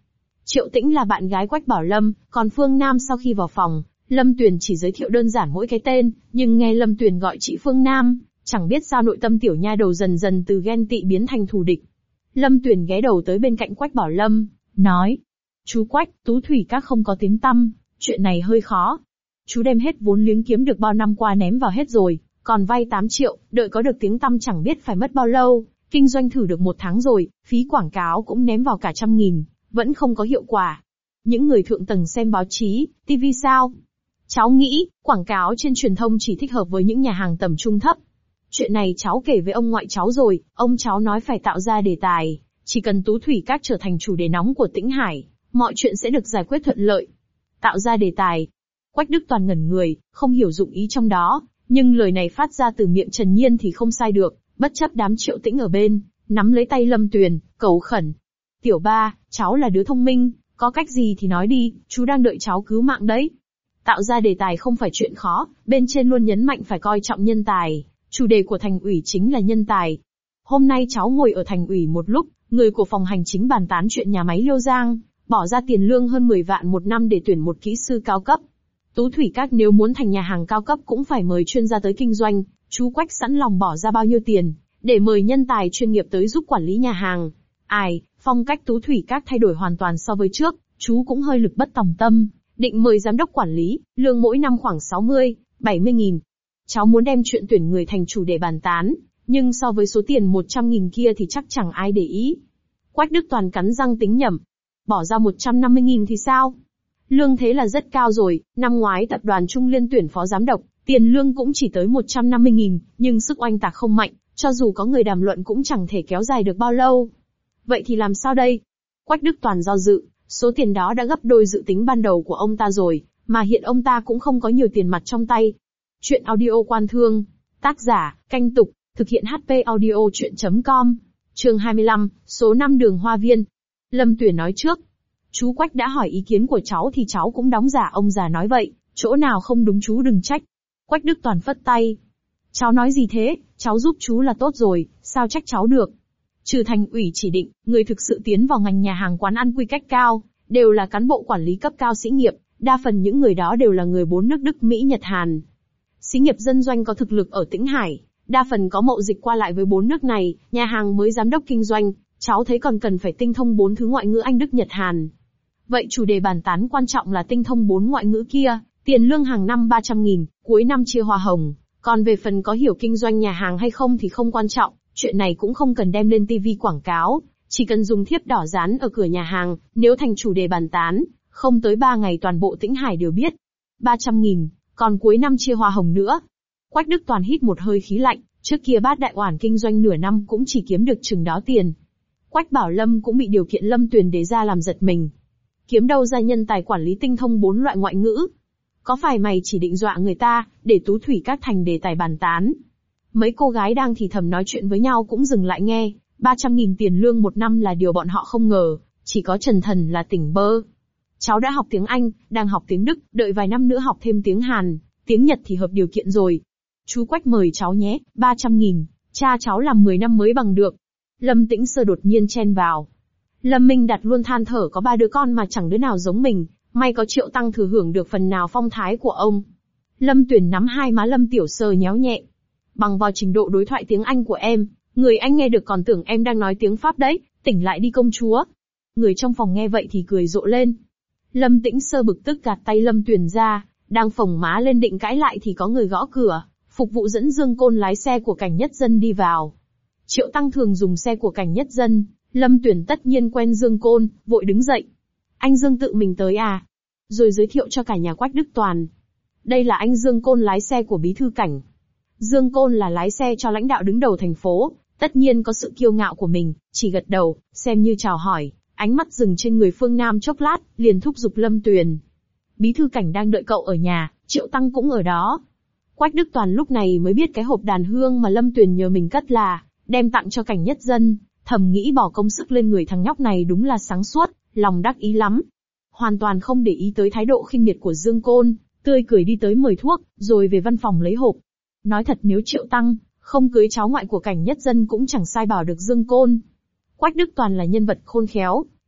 A: Triệu Tĩnh là bạn gái Quách Bảo Lâm, còn Phương Nam sau khi vào phòng, Lâm Tuyền chỉ giới thiệu đơn giản mỗi cái tên, nhưng nghe Lâm Tuyền gọi chị Phương Nam, chẳng biết sao nội tâm tiểu nha đầu dần dần từ ghen tị biến thành thù địch. Lâm Tuyền ghé đầu tới bên cạnh Quách Bảo Lâm, nói: Chú Quách, Tú Thủy Các không có tiếng tăm, chuyện này hơi khó. Chú đem hết vốn liếng kiếm được bao năm qua ném vào hết rồi, còn vay tám triệu, đợi có được tiếng tăm chẳng biết phải mất bao lâu, kinh doanh thử được một tháng rồi, phí quảng cáo cũng ném vào cả trăm nghìn, vẫn không có hiệu quả. Những người thượng tầng xem báo chí, tivi sao? Cháu nghĩ, quảng cáo trên truyền thông chỉ thích hợp với những nhà hàng tầm trung thấp. Chuyện này cháu kể với ông ngoại cháu rồi, ông cháu nói phải tạo ra đề tài, chỉ cần Tú Thủy Các trở thành chủ đề nóng của Tĩnh Hải, mọi chuyện sẽ được giải quyết thuận lợi. Tạo ra đề tài. Quách Đức Toàn ngẩn người, không hiểu dụng ý trong đó, nhưng lời này phát ra từ miệng Trần Nhiên thì không sai được, bất chấp đám Triệu Tĩnh ở bên, nắm lấy tay Lâm Tuyền, cầu khẩn. Tiểu ba, cháu là đứa thông minh, có cách gì thì nói đi, chú đang đợi cháu cứu mạng đấy. Tạo ra đề tài không phải chuyện khó, bên trên luôn nhấn mạnh phải coi trọng nhân tài, chủ đề của thành ủy chính là nhân tài. Hôm nay cháu ngồi ở thành ủy một lúc, người của phòng hành chính bàn tán chuyện nhà máy Liêu Giang, bỏ ra tiền lương hơn mười vạn một năm để tuyển một kỹ sư cao cấp. Tú Thủy Các nếu muốn thành nhà hàng cao cấp cũng phải mời chuyên gia tới kinh doanh, chú Quách sẵn lòng bỏ ra bao nhiêu tiền, để mời nhân tài chuyên nghiệp tới giúp quản lý nhà hàng. Ai, phong cách Tú Thủy Các thay đổi hoàn toàn so với trước, chú cũng hơi lực bất tòng tâm, định mời giám đốc quản lý, lương mỗi năm khoảng sáu mươi, bảy mươi nghìn. Cháu muốn đem chuyện tuyển người thành chủ để bàn tán, nhưng so với số tiền một trăm nghìn kia thì chắc chẳng ai để ý. Quách Đức Toàn cắn răng tính nhẩm. Bỏ ra một trăm năm mươi nghìn thì sao? Lương thế là rất cao rồi, năm ngoái tập đoàn Trung Liên tuyển phó giám đốc, tiền lương cũng chỉ tới một trăm năm mươi nghìn, nhưng sức oanh tạc không mạnh, cho dù có người đàm luận cũng chẳng thể kéo dài được bao lâu. Vậy thì làm sao đây? Quách Đức Toàn do dự, số tiền đó đã gấp đôi dự tính ban đầu của ông ta rồi, mà hiện ông ta cũng không có nhiều tiền mặt trong tay. Chuyện audio quan thương, tác giả, Canh Tục, thực hiện hát pê audio chuyện chấm com, chương hai mươi lăm, số năm đường Hoa Viên. Lâm Tuyền nói trước. Chú Quách đã hỏi ý kiến của cháu thì cháu cũng đóng giả ông già nói vậy, chỗ nào không đúng chú đừng trách. Quách Đức Toàn phất tay. Cháu nói gì thế, cháu giúp chú là tốt rồi, sao trách cháu được. Trừ thành ủy chỉ định, người thực sự tiến vào ngành nhà hàng quán ăn quy cách cao, đều là cán bộ quản lý cấp cao xí nghiệp, đa phần những người đó đều là người bốn nước Đức Mỹ Nhật Hàn. Xí nghiệp dân doanh có thực lực ở Tĩnh Hải, đa phần có mậu dịch qua lại với bốn nước này, nhà hàng mới giám đốc kinh doanh, cháu thấy còn cần phải tinh thông bốn thứ ngoại ngữ Anh Đức Nhật Hàn. Vậy chủ đề bàn tán quan trọng là tinh thông bốn ngoại ngữ kia, tiền lương hàng năm ba trăm nghìn, cuối năm chia hoa hồng, còn về phần có hiểu kinh doanh nhà hàng hay không thì không quan trọng, chuyện này cũng không cần đem lên tivi quảng cáo, chỉ cần dùng thiếp đỏ dán ở cửa nhà hàng, nếu thành chủ đề bàn tán, không tới ba ngày toàn bộ Tĩnh Hải đều biết. ba trăm nghìn, còn cuối năm chia hoa hồng nữa. Quách Đức Toàn hít một hơi khí lạnh, trước kia Bát Đại Oản kinh doanh nửa năm cũng chỉ kiếm được chừng đó tiền. Quách Bảo Lâm cũng bị điều kiện Lâm Tuyền đề ra làm giật mình. Kiếm đâu ra nhân tài quản lý tinh thông bốn loại ngoại ngữ? Có phải mày chỉ định dọa người ta, để Tú Thủy Các thành đề tài bàn tán? Mấy cô gái đang thì thầm nói chuyện với nhau cũng dừng lại nghe, ba trăm nghìn tiền lương một năm là điều bọn họ không ngờ, chỉ có Trần Thần là tỉnh bơ. Cháu đã học tiếng Anh, đang học tiếng Đức, đợi vài năm nữa học thêm tiếng Hàn, tiếng Nhật thì hợp điều kiện rồi. Chú Quách mời cháu nhé, ba trăm nghìn, cha cháu làm mười năm mới bằng được. Lâm Tĩnh Sơ đột nhiên chen vào. Lâm Minh Đạt luôn than thở có ba đứa con mà chẳng đứa nào giống mình, may có Triệu Tăng thừa hưởng được phần nào phong thái của ông. Lâm Tuyền nắm hai má Lâm Tiểu Sơ nhéo nhẹ. Bằng vào trình độ đối thoại tiếng Anh của em, người anh nghe được còn tưởng em đang nói tiếng Pháp đấy, tỉnh lại đi công chúa. Người trong phòng nghe vậy thì cười rộ lên. Lâm Tĩnh Sơ bực tức gạt tay Lâm Tuyền ra, đang phồng má lên định cãi lại thì có người gõ cửa, phục vụ dẫn Dương Côn lái xe của Cảnh Nhất Dân đi vào. Triệu Tăng thường dùng xe của Cảnh Nhất Dân, Lâm Tuyền tất nhiên quen Dương Côn, vội đứng dậy. Anh Dương tự mình tới à? Rồi giới thiệu cho cả nhà Quách Đức Toàn. Đây là anh Dương Côn lái xe của Bí thư Cảnh. Dương Côn là lái xe cho lãnh đạo đứng đầu thành phố, tất nhiên có sự kiêu ngạo của mình, chỉ gật đầu, xem như chào hỏi, ánh mắt dừng trên người Phương Nam chốc lát, liền thúc giục Lâm Tuyền. Bí thư Cảnh đang đợi cậu ở nhà, Triệu Tăng cũng ở đó. Quách Đức Toàn lúc này mới biết cái hộp đàn hương mà Lâm Tuyền nhờ mình cất là đem tặng cho Cảnh Nhất Dân, thầm nghĩ bỏ công sức lên người thằng nhóc này đúng là sáng suốt, lòng đắc ý lắm. Hoàn toàn không để ý tới thái độ khinh miệt của Dương Côn, tươi cười đi tới mời thuốc, rồi về văn phòng lấy hộp. Nói thật nếu Triệu Tăng không cưới cháu ngoại của Cảnh Nhất Dân cũng chẳng sai bảo được Dương Côn. Quách Đức Toàn là nhân vật khôn khéo,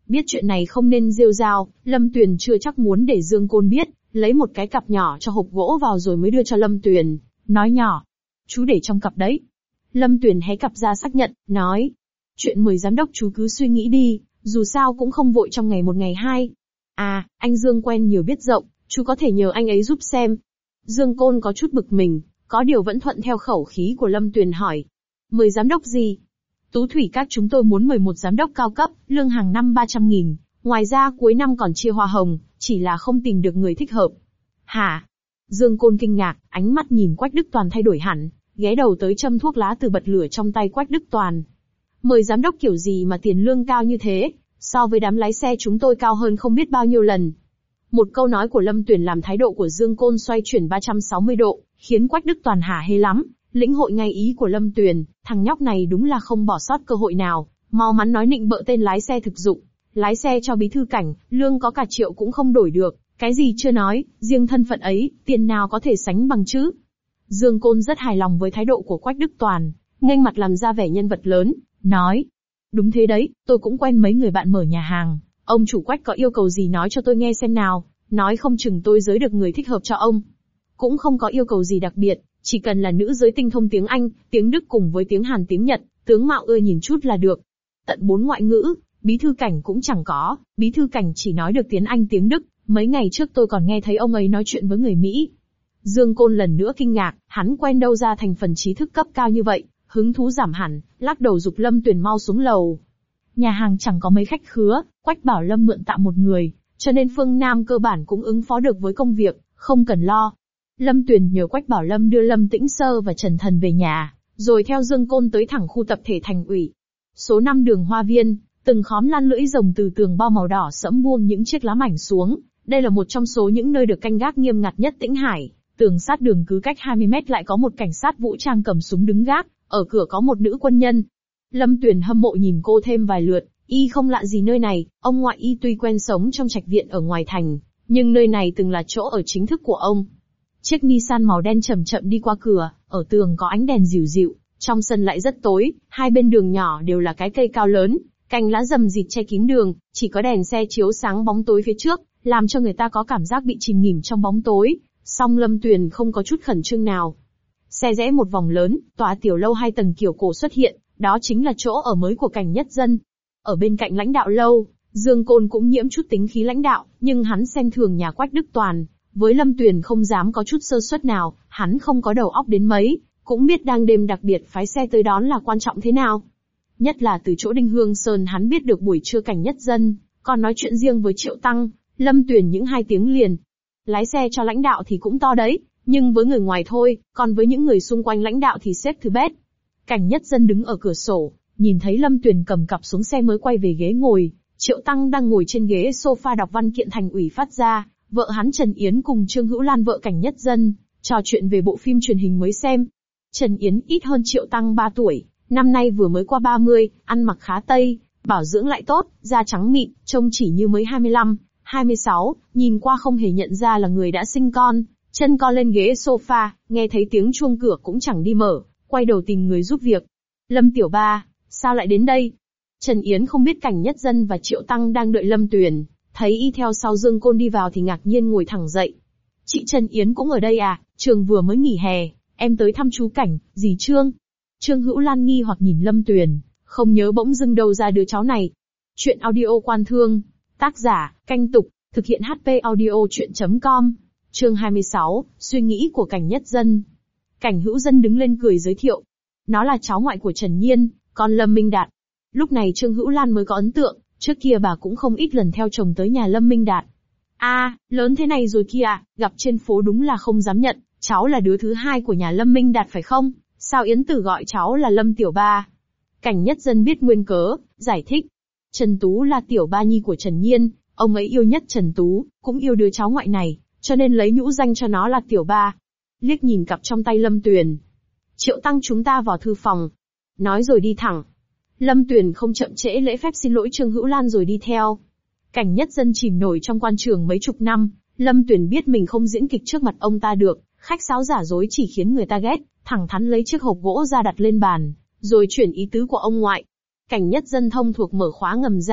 A: Biết chuyện này không nên rêu rao, Lâm Tuyền chưa chắc muốn để Dương Côn biết, lấy một cái cặp nhỏ cho hộp gỗ vào rồi mới đưa cho Lâm Tuyền, nói nhỏ. Chú để trong cặp đấy. Lâm Tuyền hé cặp ra xác nhận, nói. Chuyện mời giám đốc chú cứ suy nghĩ đi, dù sao cũng không vội trong ngày một ngày hai. À, anh Dương quen nhiều biết rộng, chú có thể nhờ anh ấy giúp xem. Dương Côn có chút bực mình, có điều vẫn thuận theo khẩu khí của Lâm Tuyền hỏi. Mời giám đốc gì? Tú Thủy Các chúng tôi muốn mời một giám đốc cao cấp, lương hàng năm ba trăm nghìn, ngoài ra cuối năm còn chia hoa hồng, chỉ là không tìm được người thích hợp. Hả? Dương Côn kinh ngạc, ánh mắt nhìn Quách Đức Toàn thay đổi hẳn, ghé đầu tới châm thuốc lá từ bật lửa trong tay Quách Đức Toàn. Mời giám đốc kiểu gì mà tiền lương cao như thế, so với đám lái xe chúng tôi cao hơn không biết bao nhiêu lần. Một câu nói của Lâm Tuyền làm thái độ của Dương Côn xoay chuyển ba trăm sáu mươi độ, khiến Quách Đức Toàn hả hê lắm, lĩnh hội ngay ý của Lâm Tuyền, thằng nhóc này đúng là không bỏ sót cơ hội nào, mau mắn nói nịnh bợ tên lái xe thực dụng. Lái xe cho bí thư cảnh, lương có cả triệu cũng không đổi được, cái gì chưa nói, riêng thân phận ấy, tiền nào có thể sánh bằng chứ. Dương Côn rất hài lòng với thái độ của Quách Đức Toàn, nghênh mặt làm ra vẻ nhân vật lớn, nói. Đúng thế đấy, tôi cũng quen mấy người bạn mở nhà hàng, ông chủ Quách có yêu cầu gì nói cho tôi nghe xem nào, nói không chừng tôi giới được người thích hợp cho ông. Cũng không có yêu cầu gì đặc biệt, chỉ cần là nữ giới tinh thông tiếng Anh, tiếng Đức cùng với tiếng Hàn tiếng Nhật, tướng mạo ưa nhìn chút là được. Tận bốn ngoại ngữ, bí thư cảnh cũng chẳng có, bí thư cảnh chỉ nói được tiếng Anh tiếng Đức, mấy ngày trước tôi còn nghe thấy ông ấy nói chuyện với người Mỹ. Dương Côn lần nữa kinh ngạc, hắn quen đâu ra thành phần trí thức cấp cao như vậy, hứng thú giảm hẳn, lắc đầu giục Lâm Tuyền mau xuống lầu. Nhà hàng chẳng có mấy khách khứa, Quách bảo Lâm mượn tạm một người, cho nên Phương Nam cơ bản cũng ứng phó được với công việc, không cần lo. Lâm Tuyền nhờ Quách bảo Lâm đưa Lâm Tĩnh Sơ và Trần Thần về nhà, rồi theo Dương Côn tới thẳng khu tập thể thành ủy. Số năm đường Hoa Viên, từng khóm lan lưỡi rồng từ tường bao màu đỏ sẫm buông những chiếc lá mảnh xuống, đây là một trong số những nơi được canh gác nghiêm ngặt nhất Tĩnh Hải. Tường sát đường cứ cách hai mươi mét lại có một cảnh sát vũ trang cầm súng đứng gác, ở cửa có một nữ quân nhân. Lâm Tuyền hâm mộ nhìn cô thêm vài lượt, y không lạ gì nơi này, ông ngoại y tuy quen sống trong trạch viện ở ngoài thành, nhưng nơi này từng là chỗ ở chính thức của ông. Chiếc Nissan màu đen chậm chậm đi qua cửa, ở tường có ánh đèn dịu dịu, trong sân lại rất tối, hai bên đường nhỏ đều là cái cây cao lớn, cành lá rậm rịt che kín đường, chỉ có đèn xe chiếu sáng bóng tối phía trước, làm cho người ta có cảm giác bị chìm nghỉm trong bóng tối. Song Lâm Tuyền không có chút khẩn trương nào. Xe rẽ một vòng lớn, tòa tiểu lâu hai tầng kiểu cổ xuất hiện, đó chính là chỗ ở mới của Cảnh Nhất Dân. Ở bên cạnh lãnh đạo lâu, Dương Côn cũng nhiễm chút tính khí lãnh đạo, nhưng hắn xem thường nhà Quách Đức Toàn. Với Lâm Tuyền không dám có chút sơ suất nào, hắn không có đầu óc đến mấy, cũng biết đang đêm đặc biệt phái xe tới đón là quan trọng thế nào. Nhất là từ chỗ Đinh Hương Sơn hắn biết được buổi trưa Cảnh Nhất Dân, còn nói chuyện riêng với Triệu Tăng, Lâm Tuyền những hai tiếng liền. Lái xe cho lãnh đạo thì cũng to đấy, nhưng với người ngoài thôi, còn với những người xung quanh lãnh đạo thì xếp thứ bét. Cảnh Nhất Dân đứng ở cửa sổ, nhìn thấy Lâm Tuyền cầm cặp xuống xe mới quay về ghế ngồi, Triệu Tăng đang ngồi trên ghế sofa đọc văn kiện thành ủy phát ra, vợ hắn Trần Yến cùng Trương Hữu Lan vợ Cảnh Nhất Dân, trò chuyện về bộ phim truyền hình mới xem. Trần Yến ít hơn Triệu Tăng ba tuổi, năm nay vừa mới qua ba mươi, ăn mặc khá tây, bảo dưỡng lại tốt, da trắng mịn, trông chỉ như mới hai mươi lăm, hai mươi sáu, nhìn qua không hề nhận ra là người đã sinh con, chân co lên ghế sofa, nghe thấy tiếng chuông cửa cũng chẳng đi mở, quay đầu tìm người giúp việc. Lâm tiểu ba, sao lại đến đây? Trần Yến không biết Cảnh Nhất Dân và Triệu Tăng đang đợi Lâm Tuyền, thấy y theo sau Dương Côn đi vào thì ngạc nhiên ngồi thẳng dậy. Chị Trần Yến cũng ở đây à, trường vừa mới nghỉ hè, em tới thăm chú Cảnh, dì Trương. Trương Hữu Lan nghi hoặc nhìn Lâm Tuyền, không nhớ bỗng dưng đâu ra đứa cháu này. Chuyện audio Quan Thương, tác giả, Canh Tục, thực hiện hát pê audio chuyện chấm com. Chương hai mươi sáu, suy nghĩ của Cảnh Nhất Dân. Cảnh Hữu Dân đứng lên cười giới thiệu. Nó là cháu ngoại của Trần Nhiên, con Lâm Minh Đạt. Lúc này Trương Hữu Lan mới có ấn tượng, trước kia bà cũng không ít lần theo chồng tới nhà Lâm Minh Đạt. A, à, lớn thế này rồi kia, gặp trên phố đúng là không dám nhận, cháu là đứa thứ hai của nhà Lâm Minh Đạt phải không? Sao Yến Tử gọi cháu là Lâm tiểu ba? Cảnh Nhất Dân biết nguyên cớ, giải thích. Trần Tú là tiểu ba nhi của Trần Nhiên, ông ấy yêu nhất Trần Tú, cũng yêu đứa cháu ngoại này, cho nên lấy nhũ danh cho nó là tiểu ba. Liếc nhìn cặp trong tay Lâm Tuyền. Triệu Tăng chúng ta vào thư phòng. Nói rồi đi thẳng. Lâm Tuyền không chậm trễ lễ phép xin lỗi Trương Hữu Lan rồi đi theo. Cảnh Nhất Dân chìm nổi trong quan trường mấy chục năm, Lâm Tuyền biết mình không diễn kịch trước mặt ông ta được, khách sáo giả dối chỉ khiến người ta ghét, thẳng thắn lấy chiếc hộp gỗ ra đặt lên bàn, rồi chuyển ý tứ của ông ngoại. Cảnh Nhất Dân thông thuộc mở khóa ngầm ra,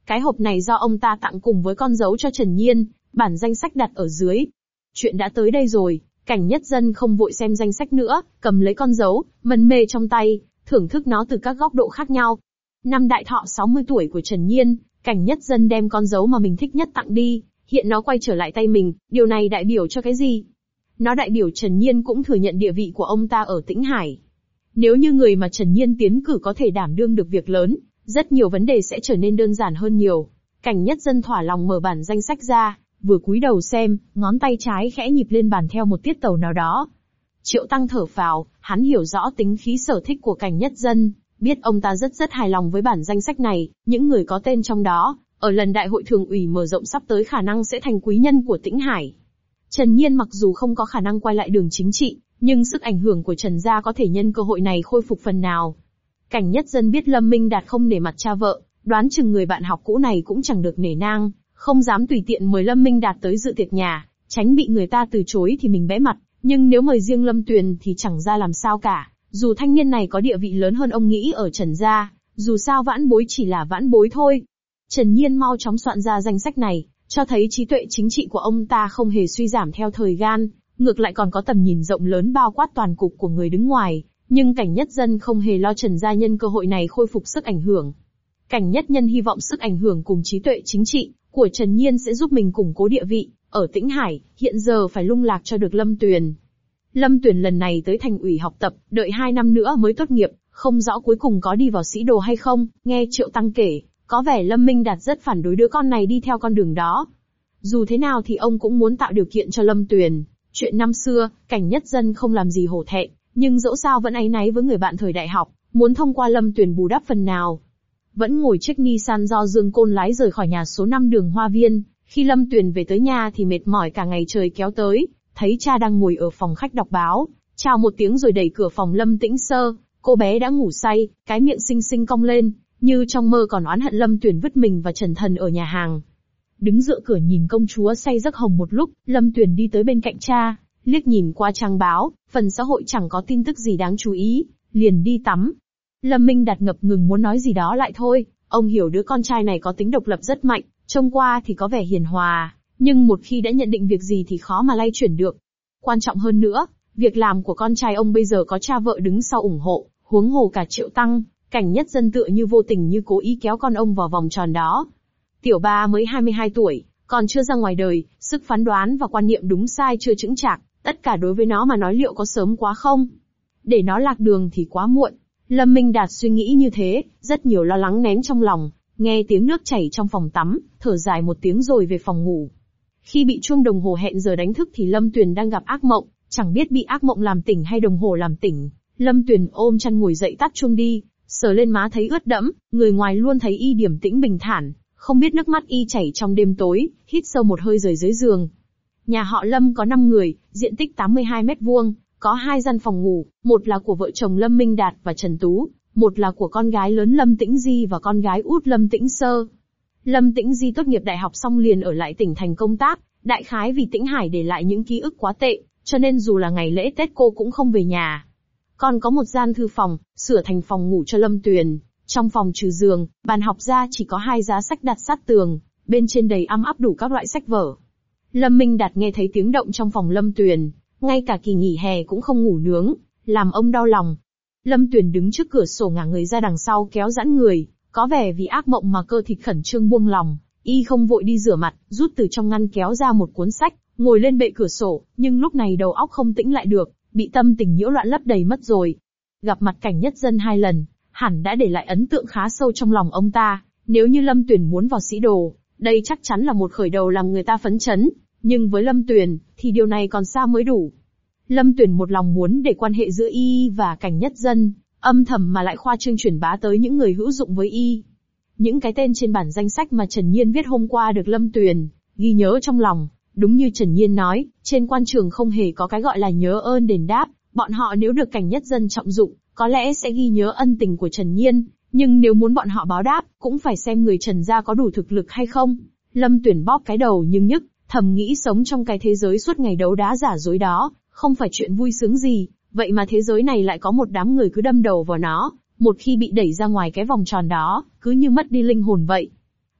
A: Cái hộp này do ông ta tặng cùng với con dấu cho Trần Nhiên, bản danh sách đặt ở dưới. Chuyện đã tới đây rồi, Cảnh Nhất Dân không vội xem danh sách nữa, cầm lấy con dấu, mân mê trong tay, thưởng thức nó từ các góc độ khác nhau. Năm đại thọ sáu mươi tuổi của Trần Nhiên, Cảnh Nhất Dân đem con dấu mà mình thích nhất tặng đi, hiện nó quay trở lại tay mình, điều này đại biểu cho cái gì? Nó đại biểu Trần Nhiên cũng thừa nhận địa vị của ông ta ở Tĩnh Hải. Nếu như người mà Trần Nhiên tiến cử có thể đảm đương được việc lớn, rất nhiều vấn đề sẽ trở nên đơn giản hơn nhiều. Cảnh Nhất Dân thỏa lòng mở bản danh sách ra, vừa cúi đầu xem, ngón tay trái khẽ nhịp lên bàn theo một tiết tấu nào đó. Triệu Tăng thở phào, hắn hiểu rõ tính khí sở thích của Cảnh Nhất Dân, biết ông ta rất rất hài lòng với bản danh sách này, những người có tên trong đó, ở lần đại hội thường ủy mở rộng sắp tới khả năng sẽ thành quý nhân của Tĩnh Hải. Trần Nhiên mặc dù không có khả năng quay lại đường chính trị, nhưng sức ảnh hưởng của Trần gia có thể nhân cơ hội này khôi phục phần nào. Cảnh Nhất Dân biết Lâm Minh Đạt không nể mặt cha vợ, đoán chừng người bạn học cũ này cũng chẳng được nể nang, không dám tùy tiện mời Lâm Minh Đạt tới dự tiệc nhà, tránh bị người ta từ chối thì mình bẽ mặt, nhưng nếu mời riêng Lâm Tuyền thì chẳng ra làm sao cả, dù thanh niên này có địa vị lớn hơn ông nghĩ ở Trần gia, dù sao vãn bối chỉ là vãn bối thôi. Trần Nhiên mau chóng soạn ra danh sách này, cho thấy trí tuệ chính trị của ông ta không hề suy giảm theo thời gian, ngược lại còn có tầm nhìn rộng lớn bao quát toàn cục của người đứng ngoài, nhưng Cảnh Nhất Dân không hề lo Trần gia nhân cơ hội này khôi phục sức ảnh hưởng. Cảnh Nhất Nhân hy vọng sức ảnh hưởng cùng trí tuệ chính trị của Trần Nhiên sẽ giúp mình củng cố địa vị ở Tĩnh Hải, hiện giờ phải lung lạc cho được Lâm Tuyền. Lâm Tuyền lần này tới thành ủy học tập, đợi hai năm nữa mới tốt nghiệp, không rõ cuối cùng có đi vào sĩ đồ hay không, nghe Triệu Tăng kể, có vẻ Lâm Minh Đạt rất phản đối đứa con này đi theo con đường đó. Dù thế nào thì ông cũng muốn tạo điều kiện cho Lâm Tuyền. Chuyện năm xưa, Cảnh Nhất Dân không làm gì hổ thẹn, nhưng dẫu sao vẫn áy náy với người bạn thời đại học, muốn thông qua Lâm Tuyền bù đắp phần nào. Vẫn ngồi chiếc Nissan do Dương Côn lái rời khỏi nhà số năm đường Hoa Viên, khi Lâm Tuyền về tới nhà thì mệt mỏi cả ngày trời kéo tới, thấy cha đang ngồi ở phòng khách đọc báo, chào một tiếng rồi đẩy cửa phòng Lâm Tĩnh Sơ, cô bé đã ngủ say, cái miệng xinh xinh cong lên, như trong mơ còn oán hận Lâm Tuyền vứt mình và Trần Thần ở nhà hàng. Đứng dựa cửa nhìn công chúa say giấc hồng một lúc, Lâm Tuyền đi tới bên cạnh cha, liếc nhìn qua trang báo, phần xã hội chẳng có tin tức gì đáng chú ý, liền đi tắm. Lâm Minh Đạt ngập ngừng muốn nói gì đó lại thôi, ông hiểu đứa con trai này có tính độc lập rất mạnh, trông qua thì có vẻ hiền hòa, nhưng một khi đã nhận định việc gì thì khó mà lay chuyển được. Quan trọng hơn nữa, việc làm của con trai ông bây giờ có cha vợ đứng sau ủng hộ, huống hồ cả Triệu Tăng, Cảnh Nhất Dân tựa như vô tình như cố ý kéo con ông vào vòng tròn đó. Tiểu ba mới hai mươi hai tuổi, còn chưa ra ngoài đời, sức phán đoán và quan niệm đúng sai chưa chững chạc, tất cả đối với nó mà nói liệu có sớm quá không? Để nó lạc đường thì quá muộn. Lâm Minh Đạt suy nghĩ như thế, rất nhiều lo lắng nén trong lòng, nghe tiếng nước chảy trong phòng tắm, thở dài một tiếng rồi về phòng ngủ. Khi bị chuông đồng hồ hẹn giờ đánh thức thì Lâm Tuyền đang gặp ác mộng, chẳng biết bị ác mộng làm tỉnh hay đồng hồ làm tỉnh. Lâm Tuyền ôm chăn ngồi dậy tắt chuông đi, sờ lên má thấy ướt đẫm, người ngoài luôn thấy y điềm tĩnh bình thản, không biết nước mắt y chảy trong đêm tối, hít sâu một hơi rời dưới giường. Nhà họ Lâm có năm người, diện tích tám mươi hai mét vuông, có hai gian phòng ngủ, một là của vợ chồng Lâm Minh Đạt và Trần Tú, một là của con gái lớn Lâm Tĩnh Di và con gái út Lâm Tĩnh Sơ. Lâm Tĩnh Di tốt nghiệp đại học xong liền ở lại tỉnh thành công tác, đại khái vì Tĩnh Hải để lại những ký ức quá tệ, cho nên dù là ngày lễ Tết cô cũng không về nhà. Còn có một gian thư phòng, sửa thành phòng ngủ cho Lâm Tuyền. Trong phòng trừ giường, bàn học ra chỉ có hai giá sách đặt sát tường, bên trên đầy ăm ắp đủ các loại sách vở. Lâm Minh Đạt nghe thấy tiếng động trong phòng Lâm Tuyền, ngay cả kỳ nghỉ hè cũng không ngủ nướng, làm ông đau lòng. Lâm Tuyền đứng trước cửa sổ ngả người ra đằng sau kéo giãn người, có vẻ vì ác mộng mà cơ thịt khẩn trương buông lòng, y không vội đi rửa mặt, rút từ trong ngăn kéo ra một cuốn sách, ngồi lên bệ cửa sổ, nhưng lúc này đầu óc không tĩnh lại được, bị tâm tình nhiễu loạn lấp đầy mất rồi. Gặp mặt Cảnh Nhất Dân hai lần, hẳn đã để lại ấn tượng khá sâu trong lòng ông ta, nếu như Lâm Tuyền muốn vào sĩ đồ, đây chắc chắn là một khởi đầu làm người ta phấn chấn, nhưng với Lâm Tuyền, thì điều này còn xa mới đủ. Lâm Tuyền một lòng muốn để quan hệ giữa y và Cảnh Nhất Dân, âm thầm mà lại khoa trương truyền bá tới những người hữu dụng với y. Những cái tên trên bản danh sách mà Trần Nhiên viết hôm qua được Lâm Tuyền ghi nhớ trong lòng, đúng như Trần Nhiên nói, trên quan trường không hề có cái gọi là nhớ ơn đền đáp, bọn họ nếu được Cảnh Nhất Dân trọng dụng, có lẽ sẽ ghi nhớ ân tình của Trần Nhiên, nhưng nếu muốn bọn họ báo đáp, cũng phải xem người Trần gia có đủ thực lực hay không. Lâm Tuyền bóp cái đầu nhưng nhức, thầm nghĩ sống trong cái thế giới suốt ngày đấu đá giả dối đó, không phải chuyện vui sướng gì, vậy mà thế giới này lại có một đám người cứ đâm đầu vào nó, một khi bị đẩy ra ngoài cái vòng tròn đó, cứ như mất đi linh hồn vậy.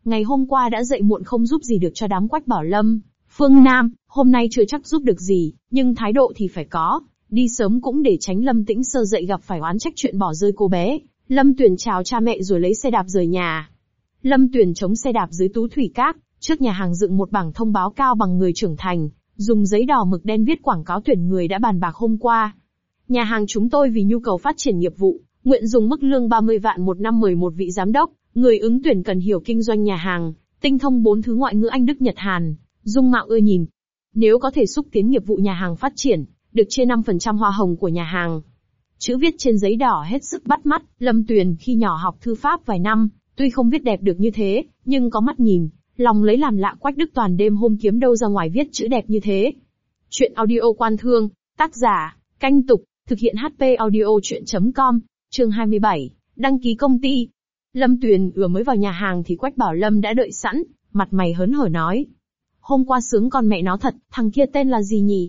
A: Ngày hôm qua đã dậy muộn không giúp gì được cho đám Quách Bảo Lâm, Phương Nam, hôm nay chưa chắc giúp được gì, nhưng thái độ thì phải có, đi sớm cũng để tránh Lâm Tĩnh Sơ dậy gặp phải oán trách chuyện bỏ rơi cô bé. Lâm Tuyền chào cha mẹ rồi lấy xe đạp rời nhà. Lâm Tuyền chống xe đạp dưới Tú Thủy Các, trước nhà hàng dựng một bảng thông báo cao bằng người trưởng thành, dùng giấy đỏ mực đen viết quảng cáo tuyển người đã bàn bạc hôm qua. Nhà hàng chúng tôi vì nhu cầu phát triển nghiệp vụ, nguyện dùng mức lương ba mươi vạn một năm mời một vị giám đốc, người ứng tuyển cần hiểu kinh doanh nhà hàng, tinh thông bốn thứ ngoại ngữ Anh Đức Nhật Hàn, dung mạo ưa nhìn. Nếu có thể xúc tiến nghiệp vụ nhà hàng phát triển, được chia năm phần trăm hoa hồng của nhà hàng. Chữ viết trên giấy đỏ hết sức bắt mắt, Lâm Tuyền khi nhỏ học thư pháp vài năm, tuy không viết đẹp được như thế, nhưng có mắt nhìn, lòng lấy làm lạ Quách Đức Toàn đêm hôm kiếm đâu ra ngoài viết chữ đẹp như thế. Chuyện audio Quan Thương, tác giả, Canh Tục, thực hiện hát pê audio chuyện chấm com, chương hai mươi bảy, đăng ký công ty. Lâm Tuyền vừa mới vào nhà hàng thì Quách Bảo Lâm đã đợi sẵn, mặt mày hớn hở nói. Hôm qua sướng con mẹ nó thật, thằng kia tên là gì nhỉ?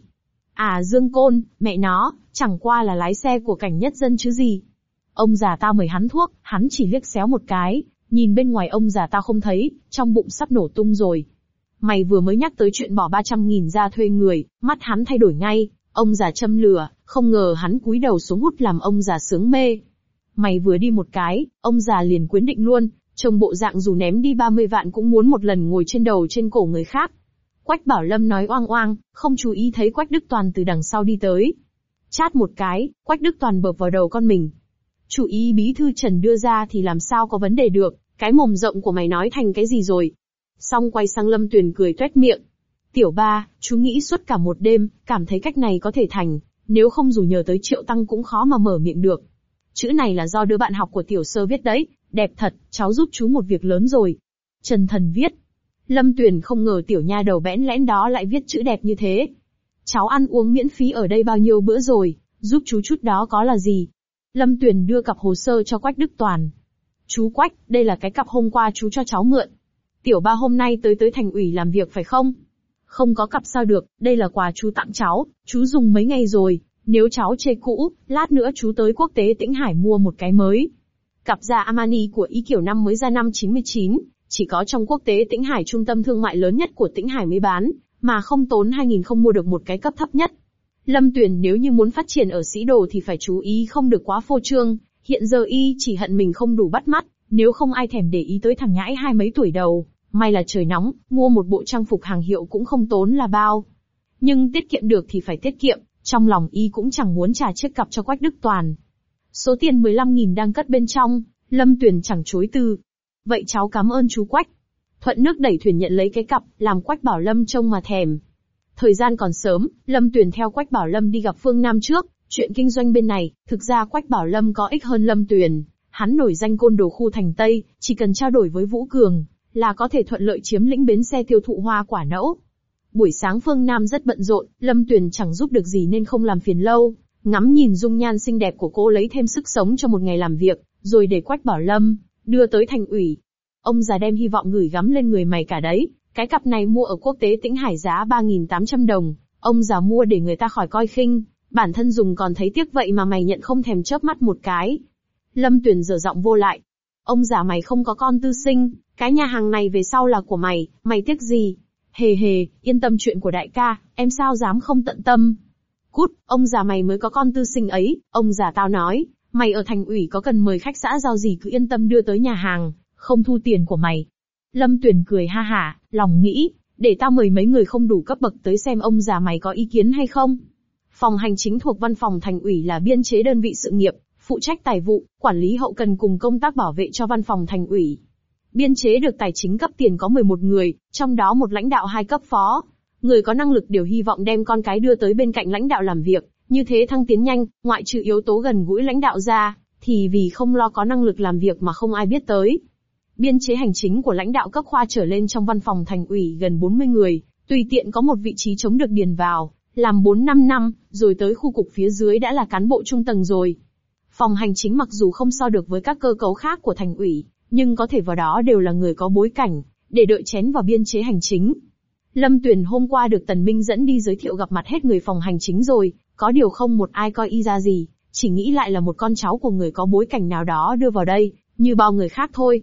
A: À Dương Côn, mẹ nó, chẳng qua là lái xe của cảnh nhất dân chứ gì. Ông già tao mời hắn thuốc, hắn chỉ liếc xéo một cái, nhìn bên ngoài ông già tao không thấy, trong bụng sắp nổ tung rồi. Mày vừa mới nhắc tới chuyện bỏ ba trăm nghìn ra thuê người, mắt hắn thay đổi ngay, ông già châm lửa, không ngờ hắn cúi đầu xuống hút làm ông già sướng mê. Mày vừa đi một cái, ông già liền quyết định luôn, trông bộ dạng dù ném đi ba mươi vạn cũng muốn một lần ngồi trên đầu trên cổ người khác. Quách Bảo Lâm nói oang oang, không chú ý thấy Quách Đức Toàn từ đằng sau đi tới. Chát một cái, Quách Đức Toàn bợp vào đầu con mình. Chủ ý bí thư Trần đưa ra thì làm sao có vấn đề được, cái mồm rộng của mày nói thành cái gì rồi. Xong quay sang Lâm Tuyền cười toét miệng. Tiểu ba, chú nghĩ suốt cả một đêm, cảm thấy cách này có thể thành, nếu không dù nhờ tới Triệu Tăng cũng khó mà mở miệng được. Chữ này là do đứa bạn học của Tiểu Sơ viết đấy, đẹp thật, cháu giúp chú một việc lớn rồi. Trần Thần viết. Lâm Tuyền không ngờ tiểu nha đầu bẽn lẽn đó lại viết chữ đẹp như thế. Cháu ăn uống miễn phí ở đây bao nhiêu bữa rồi, giúp chú chút đó có là gì? Lâm Tuyền đưa cặp hồ sơ cho Quách Đức Toàn. Chú Quách, đây là cái cặp hôm qua chú cho cháu mượn. Tiểu ba hôm nay tới tới thành ủy làm việc phải không? Không có cặp sao được, đây là quà chú tặng cháu, chú dùng mấy ngày rồi, nếu cháu chê cũ, lát nữa chú tới Quốc tế Tĩnh Hải mua một cái mới. Cặp da Armani của Ý kiểu năm mới ra năm chín mươi chín, chỉ có trong Quốc tế Tĩnh Hải trung tâm thương mại lớn nhất của Tĩnh Hải mới bán, mà không tốn hai nghìn không mua được một cái cấp thấp nhất. Lâm Tuyền nếu như muốn phát triển ở sĩ đồ thì phải chú ý không được quá phô trương, hiện giờ y chỉ hận mình không đủ bắt mắt, nếu không ai thèm để ý tới thằng nhãi hai mấy tuổi đầu, may là trời nóng, mua một bộ trang phục hàng hiệu cũng không tốn là bao. Nhưng tiết kiệm được thì phải tiết kiệm, trong lòng y cũng chẳng muốn trả chiếc cặp cho Quách Đức Toàn. Số tiền mười lăm nghìn đang cất bên trong, Lâm Tuyền chẳng chối từ. Vậy cháu cảm ơn chú Quách. Thuận nước đẩy thuyền nhận lấy cái cặp, làm Quách Bảo Lâm trông mà thèm. Thời gian còn sớm, Lâm Tuyền theo Quách Bảo Lâm đi gặp Phương Nam trước, chuyện kinh doanh bên này, thực ra Quách Bảo Lâm có ích hơn Lâm Tuyền. Hắn nổi danh côn đồ khu thành Tây, chỉ cần trao đổi với Vũ Cường, là có thể thuận lợi chiếm lĩnh bến xe tiêu thụ hoa quả nẫu. Buổi sáng Phương Nam rất bận rộn, Lâm Tuyền chẳng giúp được gì nên không làm phiền lâu, ngắm nhìn dung nhan xinh đẹp của cô lấy thêm sức sống cho một ngày làm việc, rồi để Quách Bảo Lâm đưa tới thành ủy. Ông già đem hy vọng gửi gắm lên người mày cả đấy, cái cặp này mua ở Quốc tế Tĩnh Hải giá ba nghìn tám trăm đồng, ông già mua để người ta khỏi coi khinh, bản thân dùng còn thấy tiếc vậy mà mày nhận không thèm chớp mắt một cái. Lâm Tuyền giở giọng vô lại. Ông già mày không có con tư sinh, cái nhà hàng này về sau là của mày, mày tiếc gì? Hề hề, yên tâm chuyện của đại ca, em sao dám không tận tâm. Cút, ông già mày mới có con tư sinh ấy, ông già tao nói, mày ở thành ủy có cần mời khách xã giao gì cứ yên tâm đưa tới nhà hàng, không thu tiền của mày. Lâm Tuyền cười ha hả, lòng nghĩ, để tao mời mấy người không đủ cấp bậc tới xem ông già mày có ý kiến hay không. Phòng hành chính thuộc văn phòng thành ủy là biên chế đơn vị sự nghiệp, phụ trách tài vụ, quản lý hậu cần cùng công tác bảo vệ cho văn phòng thành ủy. Biên chế được tài chính cấp tiền có mười một người, trong đó một lãnh đạo hai cấp phó. Người có năng lực đều hy vọng đem con cái đưa tới bên cạnh lãnh đạo làm việc, như thế thăng tiến nhanh, ngoại trừ yếu tố gần gũi lãnh đạo ra, thì vì không lo có năng lực làm việc mà không ai biết tới. Biên chế hành chính của lãnh đạo cấp khoa trở lên trong văn phòng thành ủy gần bốn mươi người, tùy tiện có một vị trí trống được điền vào, làm bốn năm năm, rồi tới khu cục phía dưới đã là cán bộ trung tầng rồi. Phòng hành chính mặc dù không so được với các cơ cấu khác của thành ủy, nhưng có thể vào đó đều là người có bối cảnh, để đợi chén vào biên chế hành chính. Lâm Tuyền hôm qua được Tần Minh dẫn đi giới thiệu gặp mặt hết người phòng hành chính rồi, có điều không một ai coi y ra gì, chỉ nghĩ lại là một con cháu của người có bối cảnh nào đó đưa vào đây, như bao người khác thôi.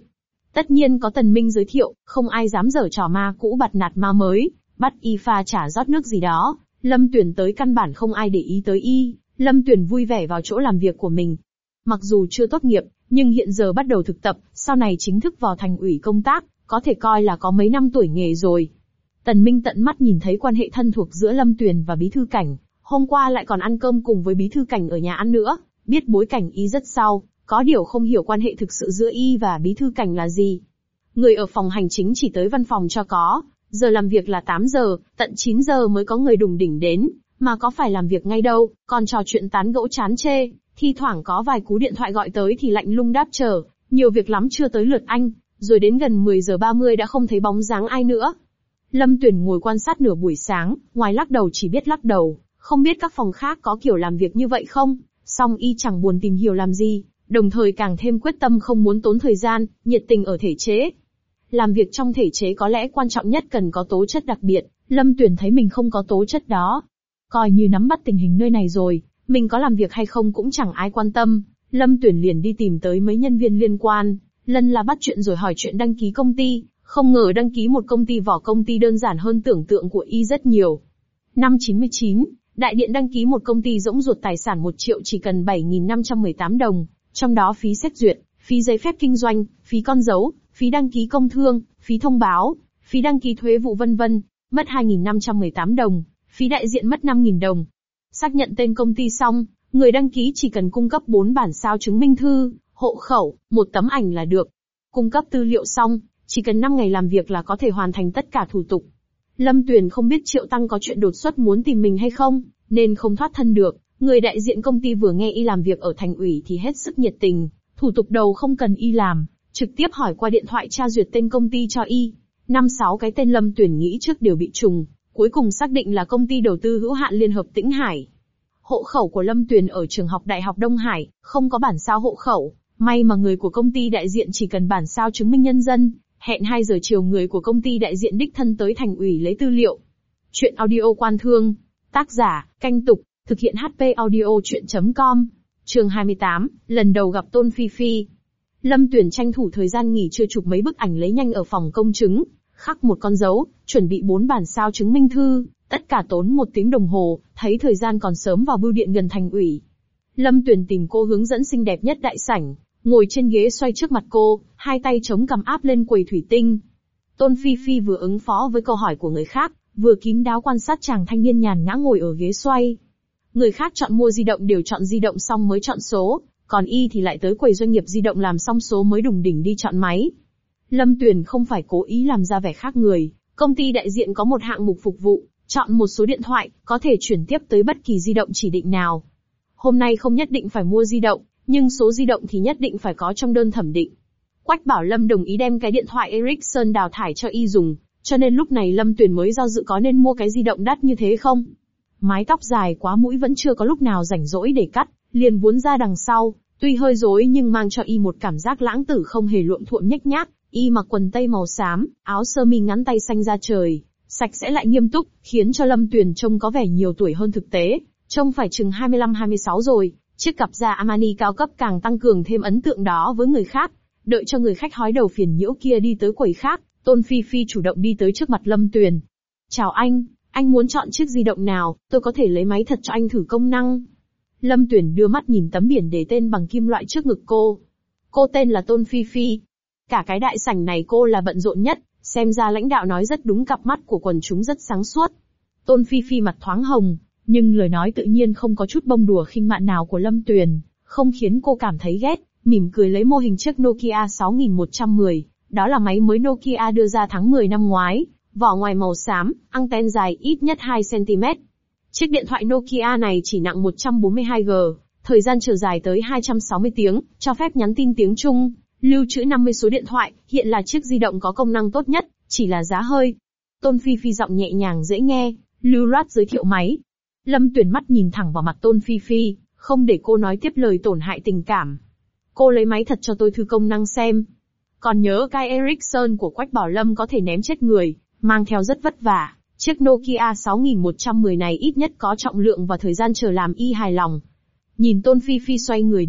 A: Tất nhiên có Tần Minh giới thiệu, không ai dám giở trò ma cũ bặt nạt ma mới, bắt y pha trà rót nước gì đó. Lâm Tuyền tới căn bản không ai để ý tới y, Lâm Tuyền vui vẻ vào chỗ làm việc của mình. Mặc dù chưa tốt nghiệp, nhưng hiện giờ bắt đầu thực tập, sau này chính thức vào thành ủy công tác, có thể coi là có mấy năm tuổi nghề rồi. Tần Minh tận mắt nhìn thấy quan hệ thân thuộc giữa Lâm Tuyền và Bí Thư Cảnh, hôm qua lại còn ăn cơm cùng với Bí Thư Cảnh ở nhà ăn nữa, biết bối cảnh y rất sau, có điều không hiểu quan hệ thực sự giữa y và Bí Thư Cảnh là gì. Người ở phòng hành chính chỉ tới văn phòng cho có, giờ làm việc là tám giờ, tận chín giờ mới có người đùng đỉnh đến, mà có phải làm việc ngay đâu, còn trò chuyện tán gẫu chán chê, thi thoảng có vài cú điện thoại gọi tới thì lạnh lùng đáp chờ, nhiều việc lắm chưa tới lượt anh, rồi đến gần mười giờ ba mươi đã không thấy bóng dáng ai nữa. Lâm Tuyền ngồi quan sát nửa buổi sáng, ngoài lắc đầu chỉ biết lắc đầu, không biết các phòng khác có kiểu làm việc như vậy không, song y chẳng buồn tìm hiểu làm gì, đồng thời càng thêm quyết tâm không muốn tốn thời gian, nhiệt tình ở thể chế. Làm việc trong thể chế có lẽ quan trọng nhất cần có tố chất đặc biệt, Lâm Tuyền thấy mình không có tố chất đó. Coi như nắm bắt tình hình nơi này rồi, mình có làm việc hay không cũng chẳng ai quan tâm, Lâm Tuyền liền đi tìm tới mấy nhân viên liên quan, lần là bắt chuyện rồi hỏi chuyện đăng ký công ty, không ngờ đăng ký một công ty vỏ công ty đơn giản hơn tưởng tượng của y rất nhiều. Năm chín mươi chín, Đại Điện đăng ký một công ty rỗng ruột tài sản một triệu chỉ cần bảy nghìn năm trăm mười tám đồng, trong đó phí xét duyệt, phí giấy phép kinh doanh, phí con dấu, phí đăng ký công thương, phí thông báo, phí đăng ký thuế vụ vân vân, mất hai nghìn năm trăm mười tám đồng, phí đại diện mất năm nghìn đồng. Xác nhận tên công ty xong, người đăng ký chỉ cần cung cấp bốn bản sao chứng minh thư, hộ khẩu, một tấm ảnh là được. Cung cấp tư liệu xong, chỉ cần năm ngày làm việc là có thể hoàn thành tất cả thủ tục. Lâm Tuyền không biết Triệu Tăng có chuyện đột xuất muốn tìm mình hay không, nên không thoát thân được. Người đại diện công ty vừa nghe y làm việc ở thành ủy thì hết sức nhiệt tình, thủ tục đầu không cần y làm, trực tiếp hỏi qua điện thoại tra duyệt tên công ty cho y. Năm sáu cái tên Lâm Tuyền nghĩ trước đều bị trùng, cuối cùng xác định là công ty đầu tư hữu hạn Liên Hợp Tĩnh Hải. Hộ khẩu của Lâm Tuyền ở trường học Đại học Đông Hải, không có bản sao hộ khẩu, may mà người của công ty đại diện chỉ cần bản sao chứng minh nhân dân. Hẹn hai giờ chiều người của công ty đại diện đích thân tới thành ủy lấy tư liệu. Chuyện audio quan thương. Tác giả, Canh Tục, thực hiện hát pê audio chuyện chấm com. Chương hai mươi tám, lần đầu gặp Tôn Phi Phi. Lâm Tuyền tranh thủ thời gian nghỉ trưa chụp mấy bức ảnh lấy nhanh ở phòng công chứng, khắc một con dấu, chuẩn bị bốn bản sao chứng minh thư, tất cả tốn một tiếng đồng hồ, thấy thời gian còn sớm vào bưu điện gần thành ủy. Lâm Tuyền tìm cô hướng dẫn xinh đẹp nhất đại sảnh, ngồi trên ghế xoay trước mặt cô, hai tay chống cằm áp lên quầy thủy tinh. Tôn Phi Phi vừa ứng phó với câu hỏi của người khác, vừa kín đáo quan sát chàng thanh niên nhàn nhã ngồi ở ghế xoay. Người khác chọn mua di động đều chọn di động xong mới chọn số, còn y thì lại tới quầy doanh nghiệp di động làm xong số mới đùng đỉnh đi chọn máy. Lâm Tuyền không phải cố ý làm ra vẻ khác người, công ty đại diện có một hạng mục phục vụ, chọn một số điện thoại, có thể chuyển tiếp tới bất kỳ di động chỉ định nào. Hôm nay không nhất định phải mua di động, nhưng số di động thì nhất định phải có trong đơn thẩm định. Quách Bảo Lâm đồng ý đem cái điện thoại Ericsson đào thải cho y dùng, cho nên lúc này Lâm Tuyền mới do dự có nên mua cái di động đắt như thế không. Mái tóc dài quá mũi vẫn chưa có lúc nào rảnh rỗi để cắt, liền vốn ra đằng sau, tuy hơi rối nhưng mang cho y một cảm giác lãng tử không hề luộm thuộm nhếch nhác. Y mặc quần tây màu xám, áo sơ mi ngắn tay xanh da trời, sạch sẽ lại nghiêm túc, khiến cho Lâm Tuyền trông có vẻ nhiều tuổi hơn thực tế, trông phải chừng hai mươi lăm hai mươi sáu rồi. Chiếc cặp da Armani cao cấp càng tăng cường thêm ấn tượng đó với người khác. Đợi cho người khách hói đầu phiền nhiễu kia đi tới quầy khác, Tôn Phi Phi chủ động đi tới trước mặt Lâm Tuyền. Chào anh, anh muốn chọn chiếc di động nào, tôi có thể lấy máy thật cho anh thử công năng. Lâm Tuyền đưa mắt nhìn tấm biển đề tên bằng kim loại trước ngực cô. Cô tên là Tôn Phi Phi. Cả cái đại sảnh này cô là bận rộn nhất, xem ra lãnh đạo nói rất đúng, cặp mắt của quần chúng rất sáng suốt. Tôn Phi Phi mặt thoáng hồng, nhưng lời nói tự nhiên không có chút bông đùa khinh mạn nào của Lâm Tuyền, không khiến cô cảm thấy ghét, mỉm cười lấy mô hình chiếc Nokia sáu nghìn một trăm mười, đó là máy mới Nokia đưa ra tháng mười năm ngoái, vỏ ngoài màu xám, anten dài ít nhất hai xăng ti mét. Chiếc điện thoại Nokia này chỉ nặng một trăm bốn mươi hai gam, thời gian chờ dài tới hai trăm sáu mươi tiếng, cho phép nhắn tin tiếng Trung, lưu trữ năm mươi số điện thoại, hiện là chiếc di động có công năng tốt nhất, chỉ là giá hơi. Tôn Phi Phi giọng nhẹ nhàng dễ nghe, lưu loát giới thiệu máy. Lâm Tuyền mắt nhìn thẳng vào mặt Tôn Phi Phi, không để cô nói tiếp lời tổn hại tình cảm. Cô lấy máy thật cho tôi thử công năng xem. Còn nhớ cái Ericsson của Quách Bảo Lâm có thể ném chết người, mang theo rất vất vả. Chiếc Nokia sáu nghìn một trăm mười này ít nhất có trọng lượng và thời gian chờ làm y hài lòng. Nhìn Tôn Phi Phi xoay người đi,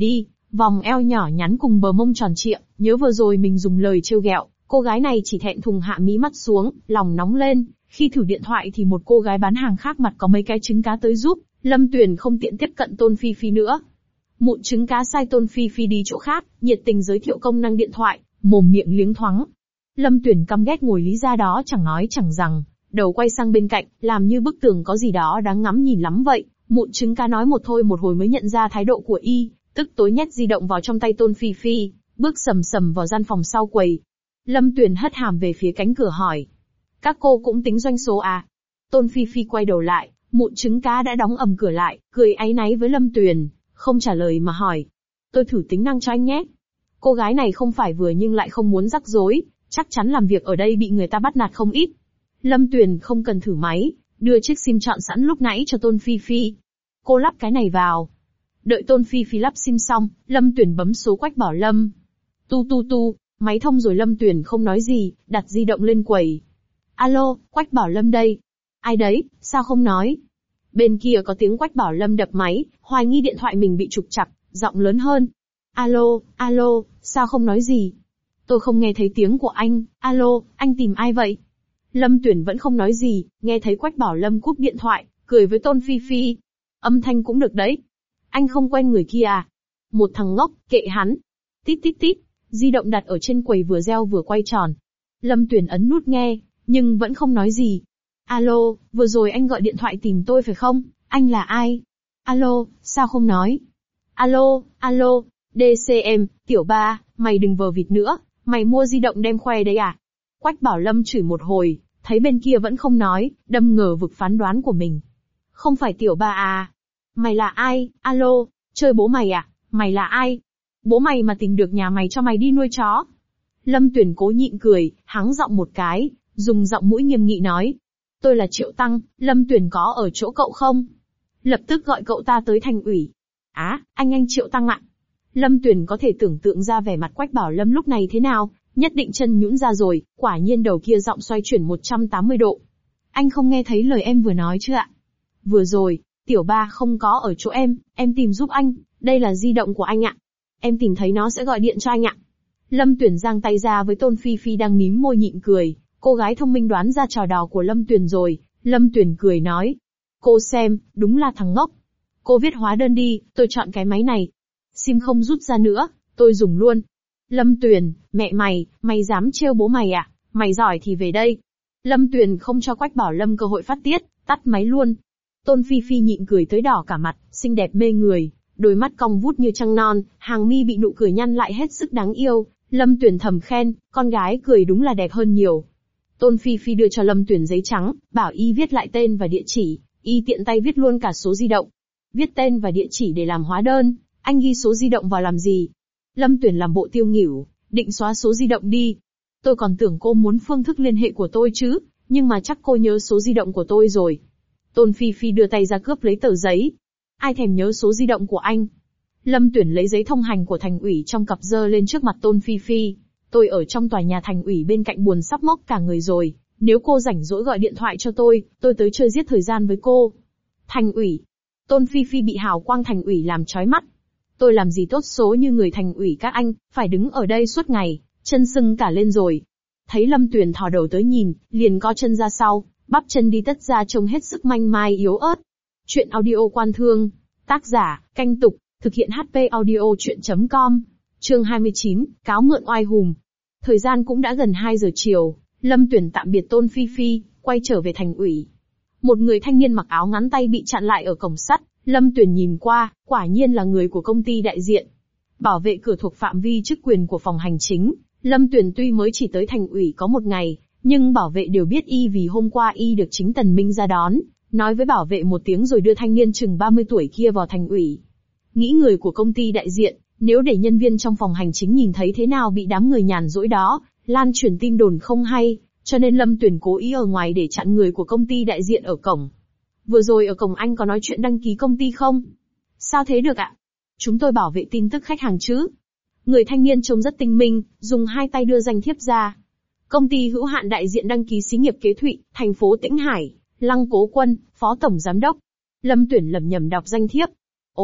A: Vòng eo nhỏ nhắn cùng bờ mông tròn trịa, nhớ vừa rồi mình dùng lời trêu ghẹo, cô gái này chỉ thẹn thùng hạ mí mắt xuống, lòng nóng lên, khi thử điện thoại thì một cô gái bán hàng khác mặt có mấy cái trứng cá tới giúp, Lâm Tuyền không tiện tiếp cận Tôn Phi Phi nữa. Mụn trứng cá sai Tôn Phi Phi đi chỗ khác, nhiệt tình giới thiệu công năng điện thoại, mồm miệng liếng thoáng. Lâm Tuyền căm ghét ngồi lý ra đó chẳng nói chẳng rằng, đầu quay sang bên cạnh, làm như bức tường có gì đó đáng ngắm nhìn lắm vậy. Mụn trứng cá nói một thôi một hồi mới nhận ra thái độ của y, tức tối nhét di động vào trong tay Tôn Phi Phi, bước sầm sầm vào gian phòng sau quầy. Lâm Tuyền hất hàm về phía cánh cửa hỏi. Các cô cũng tính doanh số à? Tôn Phi Phi quay đầu lại, mụn trứng cá đã đóng ầm cửa lại, cười áy náy với Lâm Tuyền, không trả lời mà hỏi. Tôi thử tính năng cho anh nhé. Cô gái này không phải vừa nhưng lại không muốn rắc rối, chắc chắn làm việc ở đây bị người ta bắt nạt không ít. Lâm Tuyền không cần thử máy, đưa chiếc sim chọn sẵn lúc nãy cho Tôn Phi Phi. Cô lắp cái này vào. Đợi Tôn Phi Phi lắp sim xong, Lâm Tuyền bấm số Quách Bảo Lâm. Tu tu tu, máy thông rồi. Lâm Tuyền không nói gì, đặt di động lên quầy. Alo, Quách Bảo Lâm đây. Ai đấy, sao không nói? Bên kia có tiếng Quách Bảo Lâm đập máy, hoài nghi điện thoại mình bị trục trặc, giọng lớn hơn. Alo, alo, sao không nói gì? Tôi không nghe thấy tiếng của anh, alo, anh tìm ai vậy? Lâm Tuyền vẫn không nói gì, nghe thấy Quách Bảo Lâm cúp điện thoại, cười với Tôn Phi Phi. Âm thanh cũng được đấy. Anh không quen người kia à? Một thằng ngốc, kệ hắn. Tít tít tít, di động đặt ở trên quầy vừa reo vừa quay tròn. Lâm Tuyền ấn nút nghe, nhưng vẫn không nói gì. Alo, vừa rồi anh gọi điện thoại tìm tôi phải không? Anh là ai? Alo, sao không nói? Alo, alo, đê xê em, tiểu ba, mày đừng vờ vịt nữa, mày mua di động đem khoe đấy à? Quách Bảo Lâm chửi một hồi, thấy bên kia vẫn không nói, đâm ngờ vực phán đoán của mình. Không phải tiểu ba à? Mày là ai? Alo, chơi bố mày à? Mày là ai? Bố mày mà tìm được nhà mày cho mày đi nuôi chó. Lâm Tuyền cố nhịn cười, hắng giọng một cái, dùng giọng mũi nghiêm nghị nói. Tôi là Triệu Tăng, Lâm Tuyền có ở chỗ cậu không? Lập tức gọi cậu ta tới thành ủy. Á, à, anh anh Triệu Tăng ạ. Lâm Tuyền có thể tưởng tượng ra vẻ mặt Quách Bảo Lâm lúc này thế nào, nhất định chân nhũn ra rồi, quả nhiên đầu kia giọng xoay chuyển một trăm tám mươi độ. Anh không nghe thấy lời em vừa nói chứ ạ? Vừa rồi, tiểu ba không có ở chỗ em, em tìm giúp anh, đây là di động của anh ạ. Em tìm thấy nó sẽ gọi điện cho anh ạ. Lâm Tuyền giang tay ra với Tôn Phi Phi đang mím môi nhịn cười, cô gái thông minh đoán ra trò đào của Lâm Tuyền rồi, Lâm Tuyền cười nói. Cô xem, đúng là thằng ngốc. Cô viết hóa đơn đi, tôi chọn cái máy này. Sim không rút ra nữa, tôi dùng luôn. Lâm Tuyền, mẹ mày, mày dám trêu bố mày à? Mày giỏi thì về đây. Lâm Tuyền không cho Quách Bảo Lâm cơ hội phát tiết, tắt máy luôn. Tôn Phi Phi nhịn cười tới đỏ cả mặt, xinh đẹp mê người, đôi mắt cong vút như trăng non, hàng mi bị nụ cười nhăn lại hết sức đáng yêu. Lâm Tuyền thầm khen, con gái cười đúng là đẹp hơn nhiều. Tôn Phi Phi đưa cho Lâm Tuyền giấy trắng, bảo y viết lại tên và địa chỉ, y tiện tay viết luôn cả số di động. Viết tên và địa chỉ để làm hóa đơn, anh ghi số di động vào làm gì? Lâm Tuyền làm bộ tiêu nghỉu, định xóa số di động đi. Tôi còn tưởng cô muốn phương thức liên hệ của tôi chứ, nhưng mà chắc cô nhớ số di động của tôi rồi. Tôn Phi Phi đưa tay ra cướp lấy tờ giấy. Ai thèm nhớ số di động của anh? Lâm Tuyền lấy giấy thông hành của thành ủy trong cặp giơ lên trước mặt Tôn Phi Phi. Tôi ở trong tòa nhà thành ủy bên cạnh buồn sắp mốc cả người rồi, nếu cô rảnh rỗi gọi điện thoại cho tôi, tôi tới chơi giết thời gian với cô. Thành ủy. Tôn Phi Phi bị hào quang thành ủy làm chói mắt. Tôi làm gì tốt số như người thành ủy các anh, phải đứng ở đây suốt ngày, chân sưng cả lên rồi. Thấy Lâm Tuyền thò đầu tới nhìn, liền co chân ra sau, bắp chân đi tất ra trông hết sức manh mai yếu ớt. Chuyện audio quan thương. Tác giả, Canh Tục, thực hiện hát pê audio chuyện chấm com. Chương hai mươi chín, cáo mượn oai hùm. Thời gian cũng đã gần hai giờ chiều, Lâm Tuyền tạm biệt Tôn Phi Phi, quay trở về thành ủy. Một người thanh niên mặc áo ngắn tay bị chặn lại ở cổng sắt, Lâm Tuyền nhìn qua, quả nhiên là người của công ty đại diện. Bảo vệ cửa thuộc phạm vi chức quyền của phòng hành chính, Lâm Tuyền tuy mới chỉ tới thành ủy có một ngày, nhưng bảo vệ đều biết y vì hôm qua y được chính Tần Minh ra đón, nói với bảo vệ một tiếng rồi đưa thanh niên chừng ba mươi tuổi kia vào thành ủy. Nghĩ người của công ty đại diện, nếu để nhân viên trong phòng hành chính nhìn thấy thế nào bị đám người nhàn rỗi đó, lan truyền tin đồn không hay, cho nên Lâm Tuyền cố ý ở ngoài để chặn người của công ty đại diện ở cổng. Vừa rồi ở cổng anh có nói chuyện đăng ký công ty không? Sao thế được ạ? Chúng tôi bảo vệ tin tức khách hàng chứ. Người thanh niên trông rất tinh minh, dùng hai tay đưa danh thiếp ra. Công ty hữu hạn đại diện đăng ký xí nghiệp Kế Thụy, thành phố Tĩnh Hải, Lăng Cố Quân, phó tổng giám đốc. Lâm Tuyền lẩm nhẩm đọc danh thiếp. Ồ,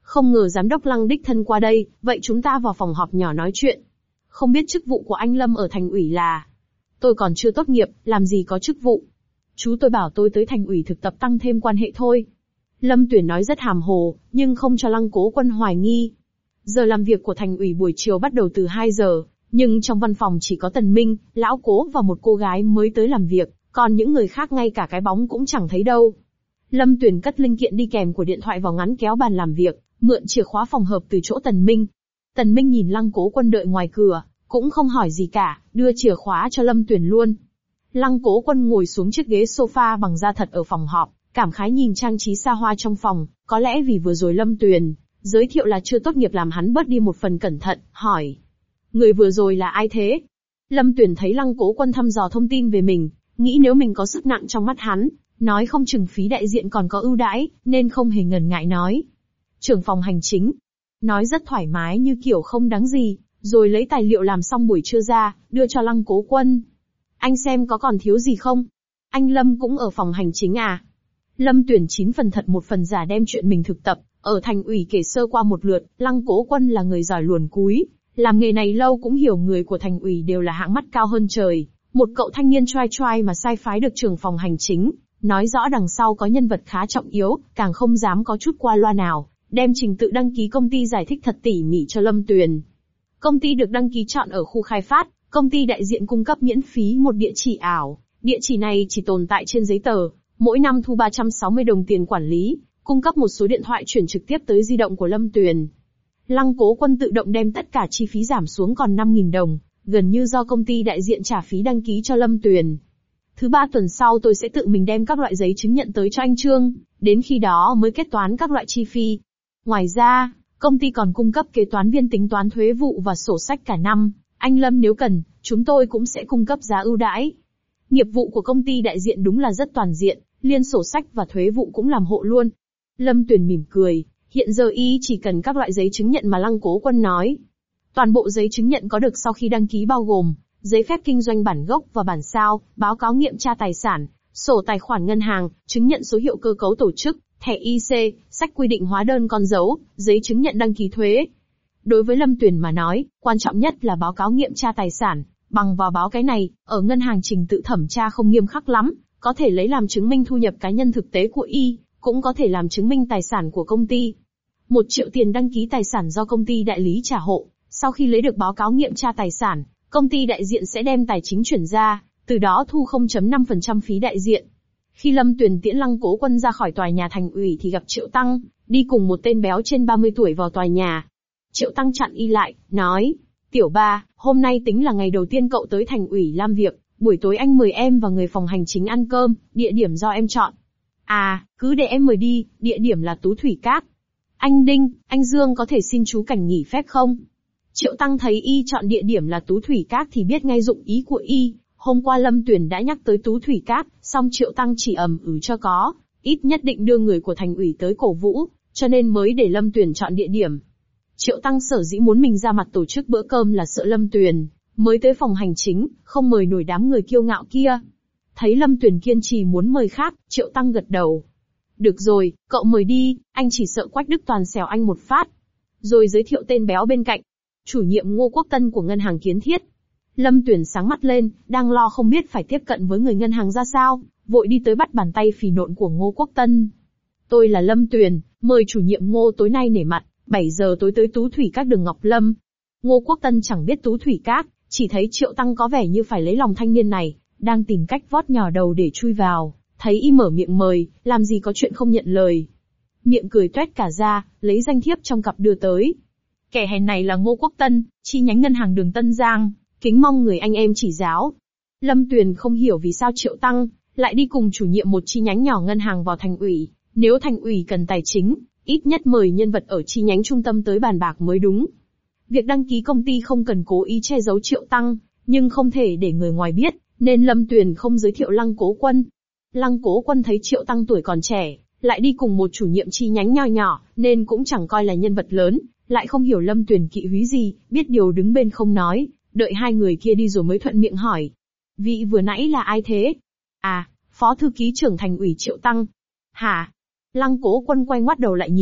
A: Không ngờ giám đốc Lăng đích thân qua đây, vậy chúng ta vào phòng họp nhỏ nói chuyện. Không biết chức vụ của anh Lâm ở thành ủy là? Tôi còn chưa tốt nghiệp, làm gì có chức vụ. Chú tôi bảo tôi tới thành ủy thực tập tăng thêm quan hệ thôi. Lâm Tuyển nói rất hàm hồ, nhưng không cho Lăng Cố Quân hoài nghi. Giờ làm việc của thành ủy buổi chiều bắt đầu từ hai giờ, nhưng trong văn phòng chỉ có Tần Minh, Lão Cố và một cô gái mới tới làm việc, còn những người khác ngay cả cái bóng cũng chẳng thấy đâu. Lâm Tuyển cất linh kiện đi kèm của điện thoại vào ngắn kéo bàn làm việc, mượn chìa khóa phòng hợp từ chỗ Tần Minh. Tần Minh nhìn Lăng Cố Quân đợi ngoài cửa, cũng không hỏi gì cả, đưa chìa khóa cho Lâm Tuyển luôn. Lăng Cố Quân ngồi xuống chiếc ghế sofa bằng da thật ở phòng họp, cảm khái nhìn trang trí xa hoa trong phòng, có lẽ vì vừa rồi Lâm Tuyển giới thiệu là chưa tốt nghiệp làm hắn bớt đi một phần cẩn thận, hỏi. Người vừa rồi là ai thế? Lâm Tuyển thấy Lăng Cố Quân thăm dò thông tin về mình, nghĩ nếu mình có sức nặng trong mắt hắn, nói không chừng phí đại diện còn có ưu đãi, nên không hề ngần ngại nói. Trưởng phòng hành chính. Nói rất thoải mái như kiểu không đáng gì, rồi lấy tài liệu làm xong buổi trưa ra, đưa cho Lăng Cố Quân. Anh xem có còn thiếu gì không? Anh Lâm cũng ở phòng hành chính à? Lâm Tuyển chín phần thật một phần giả đem chuyện mình thực tập, ở thành ủy kể sơ qua một lượt. Lăng Cố Quân là người giỏi luồn cúi, làm nghề này lâu cũng hiểu người của thành ủy đều là hạng mắt cao hơn trời. Một cậu thanh niên trai trai mà sai phái được trưởng phòng hành chính, nói rõ đằng sau có nhân vật khá trọng yếu, càng không dám có chút qua loa nào, đem trình tự đăng ký công ty giải thích thật tỉ mỉ cho Lâm Tuyển. Công ty được đăng ký chọn ở khu khai phát, công ty đại diện cung cấp miễn phí một địa chỉ ảo, địa chỉ này chỉ tồn tại trên giấy tờ, mỗi năm thu ba trăm sáu mươi đồng tiền quản lý, cung cấp một số điện thoại chuyển trực tiếp tới di động của Lâm Tuyển. Lăng Cố Quân tự động đem tất cả chi phí giảm xuống còn năm nghìn đồng, gần như do công ty đại diện trả phí đăng ký cho Lâm Tuyển. Thứ ba tuần sau tôi sẽ tự mình đem các loại giấy chứng nhận tới cho anh Trương, đến khi đó mới kết toán các loại chi phí. Ngoài ra, công ty còn cung cấp kế toán viên tính toán thuế vụ và sổ sách cả năm, anh Lâm nếu cần, chúng tôi cũng sẽ cung cấp giá ưu đãi. Nghiệp vụ của công ty đại diện đúng là rất toàn diện, liên sổ sách và thuế vụ cũng làm hộ luôn. Lâm Tuyển mỉm cười, hiện giờ y chỉ cần các loại giấy chứng nhận mà Lăng Cố Quân nói. Toàn bộ giấy chứng nhận có được sau khi đăng ký bao gồm giấy phép kinh doanh bản gốc và bản sao, báo cáo nghiệm tra tài sản, sổ tài khoản ngân hàng, chứng nhận số hiệu cơ cấu tổ chức, thẻ i xê, sách quy định hóa đơn con dấu, giấy chứng nhận đăng ký thuế. Đối với Lâm Tuyển mà nói, quan trọng nhất là báo cáo nghiệm tra tài sản. Bằng vào báo cái này, ở ngân hàng trình tự thẩm tra không nghiêm khắc lắm, có thể lấy làm chứng minh thu nhập cá nhân thực tế của y, cũng có thể làm chứng minh tài sản của công ty. Một triệu tiền đăng ký tài sản do công ty đại lý trả hộ, sau khi lấy được báo cáo nghiệm tra tài sản, công ty đại diện sẽ đem tài chính chuyển ra, từ đó thu không phẩy năm phần trăm phí đại diện. Khi Lâm Tuyển tiễn Lăng Cố Quân ra khỏi tòa nhà thành ủy thì gặp Triệu Tăng, đi cùng một tên béo trên ba mươi tuổi vào tòa nhà. Triệu Tăng chặn y lại, nói, Tiểu Ba, hôm nay tính là ngày đầu tiên cậu tới thành ủy làm việc, buổi tối anh mời em và người phòng hành chính ăn cơm, địa điểm do em chọn. À, cứ để em mời đi, địa điểm là Tú Thủy Các. Anh Đinh, anh Dương có thể xin chú Cảnh nghỉ phép không? Triệu Tăng thấy y chọn địa điểm là Tú Thủy Các thì biết ngay dụng ý của y. Hôm qua Lâm Tuyển đã nhắc tới Tú Thủy Các, song Triệu Tăng chỉ ầm ừ cho có, ít nhất định đưa người của thành ủy tới cổ vũ, cho nên mới để Lâm Tuyển chọn địa điểm. Triệu Tăng sở dĩ muốn mình ra mặt tổ chức bữa cơm là sợ Lâm Tuyển mới tới phòng hành chính, không mời nổi đám người kiêu ngạo kia. Thấy Lâm Tuyển kiên trì muốn mời khác, Triệu Tăng gật đầu. Được rồi, cậu mời đi, anh chỉ sợ Quách Đức Toàn xèo anh một phát. Rồi giới thiệu tên béo bên cạnh, chủ nhiệm Ngô Quốc Tân của ngân hàng Kiến Thiết. Lâm Tuyển sáng mắt lên, đang lo không biết phải tiếp cận với người ngân hàng ra sao, vội đi tới bắt bàn tay phì nộn của Ngô Quốc Tân. Tôi là Lâm Tuyển, mời chủ nhiệm Ngô tối nay nể mặt, bảy giờ tối tới Tú Thủy Các đường Ngọc Lâm. Ngô Quốc Tân chẳng biết Tú Thủy Các, chỉ thấy Triệu Tăng có vẻ như phải lấy lòng thanh niên này, đang tìm cách vót nhỏ đầu để chui vào, thấy y mở miệng mời, làm gì có chuyện không nhận lời. Miệng cười toét cả ra, lấy danh thiếp trong cặp đưa tới. Kẻ hèn này là Ngô Quốc Tân, chi nhánh ngân hàng đường Tân Giang, kính mong người anh em chỉ giáo. Lâm Tuyển không hiểu vì sao Triệu Tăng lại đi cùng chủ nhiệm một chi nhánh nhỏ ngân hàng vào thành ủy, nếu thành ủy cần tài chính, ít nhất mời nhân vật ở chi nhánh trung tâm tới bàn bạc mới đúng. Việc đăng ký công ty không cần cố ý che giấu Triệu Tăng, nhưng không thể để người ngoài biết, nên Lâm Tuyển không giới thiệu Lăng Cố Quân. Lăng Cố Quân thấy Triệu Tăng tuổi còn trẻ, lại đi cùng một chủ nhiệm chi nhánh nho nhỏ, nên cũng chẳng coi là nhân vật lớn, lại không hiểu Lâm Tuyển kỵ húy gì, biết điều đứng bên không nói, đợi hai người kia đi rồi mới thuận miệng hỏi. Vị vừa nãy là ai thế? À, Phó Thư ký trưởng thành ủy Triệu Tăng. Hả? Lăng Cố Quân quay ngoắt đầu lại nhìn,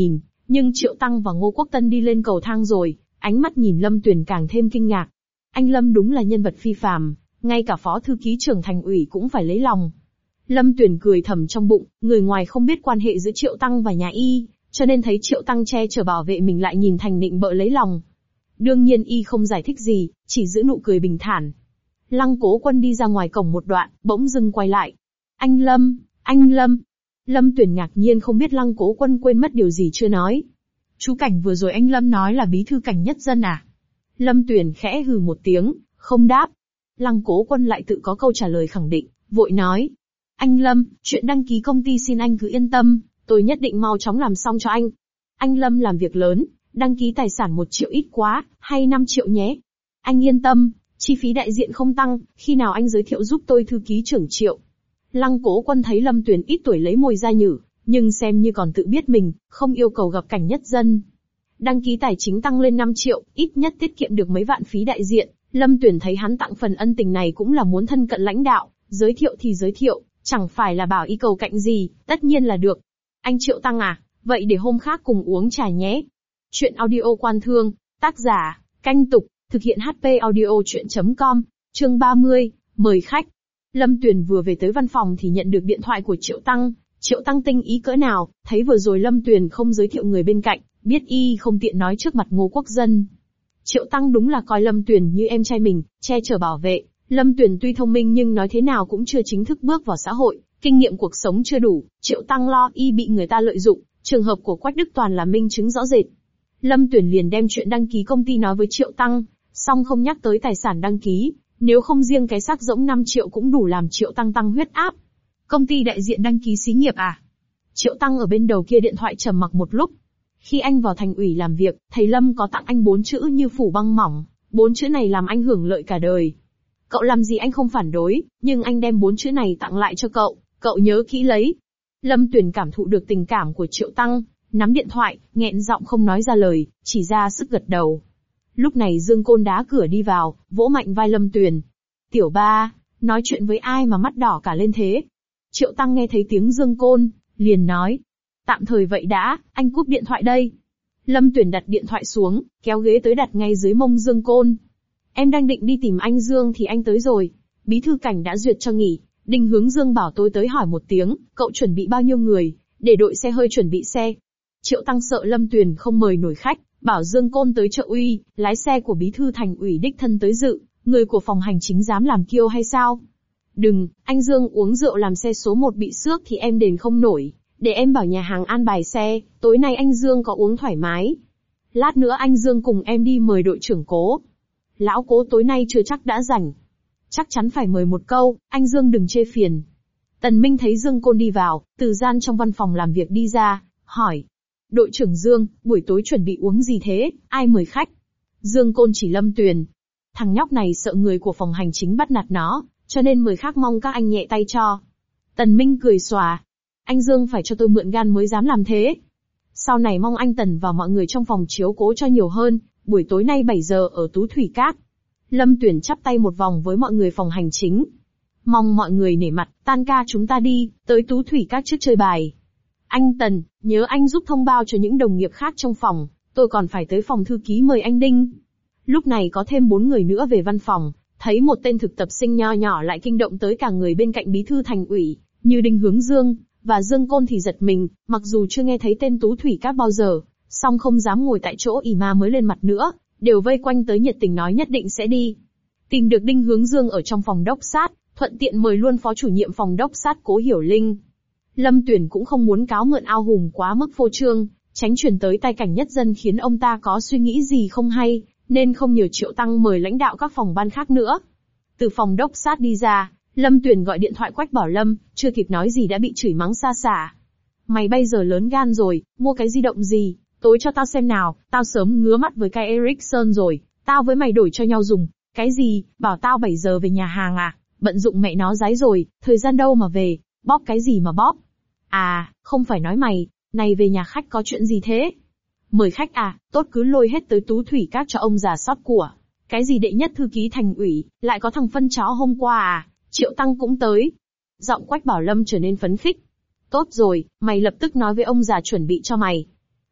A: Nhưng Triệu Tăng và Ngô Quốc Tân đi lên cầu thang rồi, ánh mắt nhìn Lâm Tuyền càng thêm kinh ngạc. Anh Lâm đúng là nhân vật phi phàm, ngay cả phó thư ký trưởng thành ủy cũng phải lấy lòng. Lâm Tuyền cười thầm trong bụng, người ngoài không biết quan hệ giữa Triệu Tăng và nhà y, cho nên thấy Triệu Tăng che chở bảo vệ mình lại nhìn thành nịnh bợ lấy lòng. Đương nhiên y không giải thích gì, chỉ giữ nụ cười bình thản. Lăng Cố Quân đi ra ngoài cổng một đoạn, bỗng dưng quay lại. Anh Lâm, anh Lâm. Lâm Tuyền ngạc nhiên không biết Lăng Cố Quân quên mất điều gì chưa nói. Chú Cảnh vừa rồi anh Lâm nói là bí thư Cảnh Nhất Dân à? Lâm Tuyền khẽ hừ một tiếng, không đáp. Lăng Cố Quân lại tự có câu trả lời khẳng định, vội nói. Anh Lâm, chuyện đăng ký công ty xin anh cứ yên tâm, tôi nhất định mau chóng làm xong cho anh. Anh Lâm làm việc lớn, đăng ký tài sản một triệu ít quá, hay năm triệu nhé. Anh yên tâm, chi phí đại diện không tăng, khi nào anh giới thiệu giúp tôi thư ký trưởng Triệu. Lăng Cố Quân thấy Lâm Tuyền ít tuổi lấy mồi ra nhử, nhưng xem như còn tự biết mình, không yêu cầu gặp Cảnh Nhất Dân. Đăng ký tài chính tăng lên năm triệu, ít nhất tiết kiệm được mấy vạn phí đại diện. Lâm Tuyền thấy hắn tặng phần ân tình này cũng là muốn thân cận lãnh đạo, giới thiệu thì giới thiệu, chẳng phải là bảo y cầu cạnh gì, tất nhiên là được. Anh Triệu Tăng à, vậy để hôm khác cùng uống trà nhé. Chuyện audio Quan Thương, tác giả, Canh Tục, thực hiện hát pê audio chuyện chấm com, chương ba mươi, mời khách. Lâm Tuyền vừa về tới văn phòng thì nhận được điện thoại của Triệu Tăng. Triệu Tăng tinh ý cỡ nào, thấy vừa rồi Lâm Tuyền không giới thiệu người bên cạnh, biết y không tiện nói trước mặt Ngô Quốc Dân. Triệu Tăng đúng là coi Lâm Tuyền như em trai mình, che chở bảo vệ. Lâm Tuyền tuy thông minh nhưng nói thế nào cũng chưa chính thức bước vào xã hội, kinh nghiệm cuộc sống chưa đủ, Triệu Tăng lo y bị người ta lợi dụng, trường hợp của Quách Đức Toàn là minh chứng rõ rệt. Lâm Tuyền liền đem chuyện đăng ký công ty nói với Triệu Tăng, song không nhắc tới tài sản đăng ký, nếu không riêng cái xác rỗng năm triệu cũng đủ làm Triệu Tăng tăng huyết áp. Công ty đại diện đăng ký xí nghiệp à? Triệu Tăng ở bên đầu kia điện thoại trầm mặc một lúc. Khi anh vào thành ủy làm việc, thầy Lâm có tặng anh bốn chữ như phủ băng mỏng, bốn chữ này làm anh hưởng lợi cả đời. Cậu làm gì anh không phản đối, nhưng anh đem bốn chữ này tặng lại cho cậu, cậu nhớ kỹ lấy. Lâm Tuyền cảm thụ được tình cảm của Triệu Tăng, nắm điện thoại, nghẹn giọng không nói ra lời, chỉ ra sức gật đầu. Lúc này Dương Côn đá cửa đi vào, vỗ mạnh vai Lâm Tuyền. Tiểu ba, nói chuyện với ai mà mắt đỏ cả lên thế? Triệu Tăng nghe thấy tiếng Dương Côn, liền nói. Tạm thời vậy đã, anh cúp điện thoại đây. Lâm Tuyền đặt điện thoại xuống, kéo ghế tới đặt ngay dưới mông Dương Côn. Em đang định đi tìm anh Dương thì anh tới rồi. Bí thư Cảnh đã duyệt cho nghỉ, Đinh Hướng Dương bảo tôi tới hỏi một tiếng, cậu chuẩn bị bao nhiêu người, để đội xe hơi chuẩn bị xe. Triệu Tăng sợ Lâm Tuyền không mời nổi khách, bảo Dương Côn tới trợ uy, lái xe của bí thư thành ủy đích thân tới dự, người của phòng hành chính dám làm kiêu hay sao? Đừng, anh Dương uống rượu làm xe số một bị xước thì em đền không nổi, để em bảo nhà hàng an bài xe, tối nay anh Dương có uống thoải mái. Lát nữa anh Dương cùng em đi mời đội trưởng Cố. Lão Cố tối nay chưa chắc đã rảnh. Chắc chắn phải mời một câu, anh Dương đừng chê phiền. Tần Minh thấy Dương Côn đi vào, từ gian trong văn phòng làm việc đi ra, hỏi. Đội trưởng Dương, buổi tối chuẩn bị uống gì thế, ai mời khách? Dương Côn chỉ Lâm Tuyền. Thằng nhóc này sợ người của phòng hành chính bắt nạt nó, cho nên mời khác mong các anh nhẹ tay cho. Tần Minh cười xòa. Anh Dương phải cho tôi mượn gan mới dám làm thế. Sau này mong anh Tần và mọi người trong phòng chiếu cố cho nhiều hơn, buổi tối nay bảy giờ ở Tú Thủy Các. Lâm Tuyền chắp tay một vòng với mọi người phòng hành chính. Mong mọi người nể mặt, tan ca chúng ta đi, tới Tú Thủy Các trước chơi bài. Anh Tần, nhớ anh giúp thông báo cho những đồng nghiệp khác trong phòng, tôi còn phải tới phòng thư ký mời anh Đinh. Lúc này có thêm bốn người nữa về văn phòng, thấy một tên thực tập sinh nho nhỏ lại kinh động tới cả người bên cạnh bí thư thành ủy, như Đinh Hướng Dương, và Dương Côn thì giật mình, mặc dù chưa nghe thấy tên Tú Thủy Các bao giờ, song không dám ngồi tại chỗ ỉ ma mới lên mặt nữa, đều vây quanh tới nhiệt tình nói nhất định sẽ đi. Tìm được Đinh Hướng Dương ở trong phòng đốc sát, thuận tiện mời luôn phó chủ nhiệm phòng đốc sát Cố Hiểu Linh. Lâm Tuyền cũng không muốn cáo mượn ao hùng quá mức phô trương, tránh chuyển tới tay Cảnh Nhất Dân khiến ông ta có suy nghĩ gì không hay, nên không nhờ Triệu Tăng mời lãnh đạo các phòng ban khác nữa. Từ phòng đốc sát đi ra, Lâm Tuyền gọi điện thoại Quách Bảo Lâm, chưa kịp nói gì đã bị chửi mắng xa xả. Mày bây giờ lớn gan rồi, mua cái di động gì, tối cho tao xem nào, tao sớm ngứa mắt với cái Ericsson rồi, tao với mày đổi cho nhau dùng. Cái gì, bảo tao bảy giờ về nhà hàng à, bận dụng mẹ nó dái rồi, thời gian đâu mà về, bóp cái gì mà bóp. À, không phải nói mày, này về nhà khách có chuyện gì thế? Mời khách à, tốt cứ lôi hết tới Tú Thủy Các cho ông già sót của. Cái gì đệ nhất thư ký thành ủy, lại có thằng phân chó hôm qua à, Triệu Tăng cũng tới. Giọng Quách Bảo Lâm trở nên phấn khích. Tốt rồi, mày lập tức nói với ông già chuẩn bị cho mày.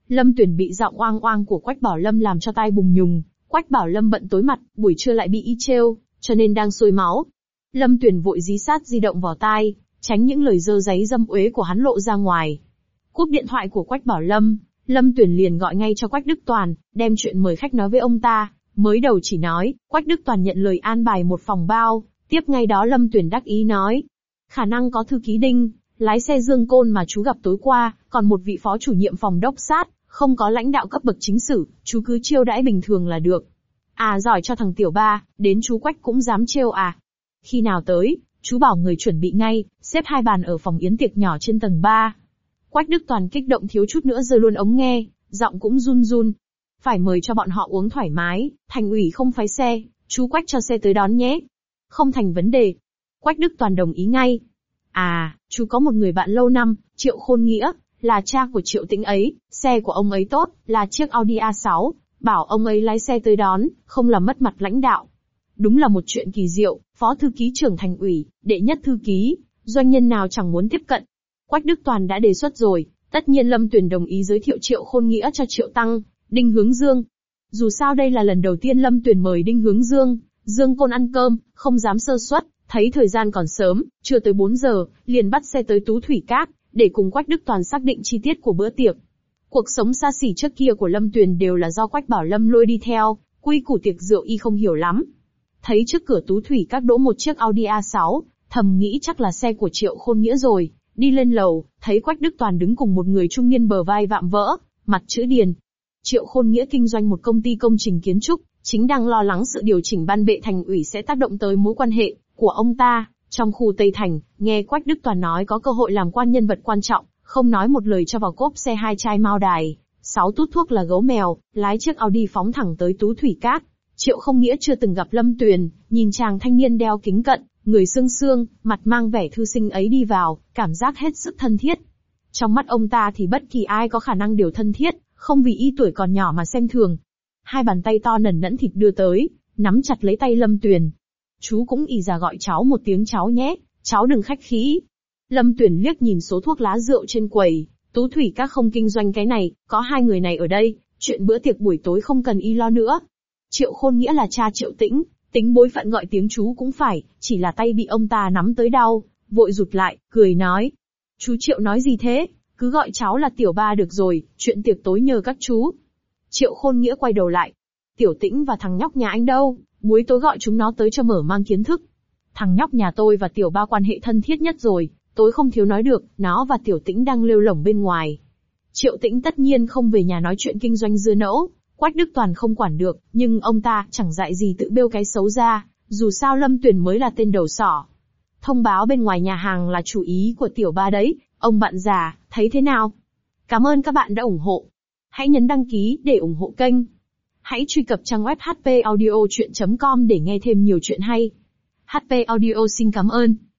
A: Lâm Tuyền bị giọng oang oang của Quách Bảo Lâm làm cho tai bùng nhùng. Quách Bảo Lâm bận tối mặt, buổi trưa lại bị y trêu, cho nên đang sôi máu. Lâm Tuyền vội dí sát di động vào tai, tránh những lời dơ dáy dâm uế của hắn lộ ra ngoài. Cúp điện thoại của Quách Bảo Lâm, Lâm Tuyền liền gọi ngay cho Quách Đức Toàn, đem chuyện mời khách nói với ông ta. Mới đầu chỉ nói, Quách Đức Toàn nhận lời an bài một phòng bao, tiếp ngay đó Lâm Tuyền đắc ý nói. Khả năng có thư ký Đinh, lái xe Dương Côn mà chú gặp tối qua, còn một vị phó chủ nhiệm phòng đốc sát, không có lãnh đạo cấp bậc chính sử, chú cứ chiêu đãi bình thường là được. À giỏi cho thằng tiểu ba, đến chú Quách cũng dám trêu à. Khi nào tới, chú bảo người chuẩn bị ngay, xếp hai bàn ở phòng yến tiệc nhỏ trên tầng ba. Quách Đức Toàn kích động thiếu chút nữa rơi luôn ống nghe, giọng cũng run run. Phải mời cho bọn họ uống thoải mái, thành ủy không phái xe, chú Quách cho xe tới đón nhé. Không thành vấn đề. Quách Đức Toàn đồng ý ngay. À, chú có một người bạn lâu năm, Triệu Khôn Nghĩa, là cha của Triệu Tĩnh ấy, xe của ông ấy tốt, là chiếc Audi a sáu, bảo ông ấy lái xe tới đón, không làm mất mặt lãnh đạo. Đúng là một chuyện kỳ diệu, phó thư ký trưởng thành ủy, đệ nhất thư ký, doanh nhân nào chẳng muốn tiếp cận. Quách Đức Toàn đã đề xuất rồi, tất nhiên Lâm Tuyền đồng ý giới thiệu Triệu Khôn Nghĩa cho Triệu Tăng, Đinh Hướng Dương. Dù sao đây là lần đầu tiên Lâm Tuyền mời Đinh Hướng Dương, Dương Côn ăn cơm, không dám sơ suất, thấy thời gian còn sớm, chưa tới bốn giờ, liền bắt xe tới Tú Thủy Các, để cùng Quách Đức Toàn xác định chi tiết của bữa tiệc. Cuộc sống xa xỉ trước kia của Lâm Tuyền đều là do Quách Bảo Lâm lôi đi theo, quy củ tiệc rượu y không hiểu lắm. Thấy trước cửa Tú Thủy Các đỗ một chiếc Audi a sáu, thầm nghĩ chắc là xe của Triệu Khôn Nghĩa rồi, đi lên lầu, thấy Quách Đức Toàn đứng cùng một người trung niên bờ vai vạm vỡ, mặt chữ điền. Triệu Khôn Nghĩa kinh doanh một công ty công trình kiến trúc, chính đang lo lắng sự điều chỉnh ban bệ thành ủy sẽ tác động tới mối quan hệ của ông ta. Trong khu Tây Thành, nghe Quách Đức Toàn nói có cơ hội làm quan nhân vật quan trọng, không nói một lời cho vào cốp xe hai chai Mao Đài, sáu tút thuốc là gấu mèo, lái chiếc Audi phóng thẳng tới Tú Thủy Các. Triệu Không Nghĩa chưa từng gặp Lâm Tuyền, nhìn chàng thanh niên đeo kính cận, người xương xương, mặt mang vẻ thư sinh ấy đi vào, cảm giác hết sức thân thiết. Trong mắt ông ta thì bất kỳ ai có khả năng đều thân thiết, không vì y tuổi còn nhỏ mà xem thường. Hai bàn tay to nần nẫn thịt đưa tới, nắm chặt lấy tay Lâm Tuyền. Chú cũng ì ra gọi cháu một tiếng cháu nhé, cháu đừng khách khí. Lâm Tuyền liếc nhìn số thuốc lá rượu trên quầy, Tú Thủy Các không kinh doanh cái này, có hai người này ở đây, chuyện bữa tiệc buổi tối không cần y lo nữa. Triệu Khôn Nghĩa là cha Triệu Tĩnh, tính bối phận gọi tiếng chú cũng phải, chỉ là tay bị ông ta nắm tới đau, vội rụt lại, cười nói. Chú Triệu nói gì thế, cứ gọi cháu là tiểu ba được rồi, chuyện tiệc tối nhờ các chú. Triệu Khôn Nghĩa quay đầu lại. Tiểu Tĩnh và thằng nhóc nhà anh đâu, buổi tối gọi chúng nó tới cho mở mang kiến thức. Thằng nhóc nhà tôi và tiểu ba quan hệ thân thiết nhất rồi, tối không thiếu nói được, nó và Tiểu Tĩnh đang lêu lổng bên ngoài. Triệu Tĩnh tất nhiên không về nhà nói chuyện kinh doanh dưa nẫu, Quách Đức Toàn không quản được, nhưng ông ta chẳng dại gì tự bêu cái xấu ra, dù sao Lâm Tuyền mới là tên đầu sỏ. Thông báo bên ngoài nhà hàng là chủ ý của tiểu ba đấy, ông bạn già, thấy thế nào? Cảm ơn các bạn đã ủng hộ. Hãy nhấn đăng ký để ủng hộ kênh. Hãy truy cập trang web h p audio chuyện chấm com để nghe thêm nhiều chuyện hay. hát pê Audio xin cảm ơn.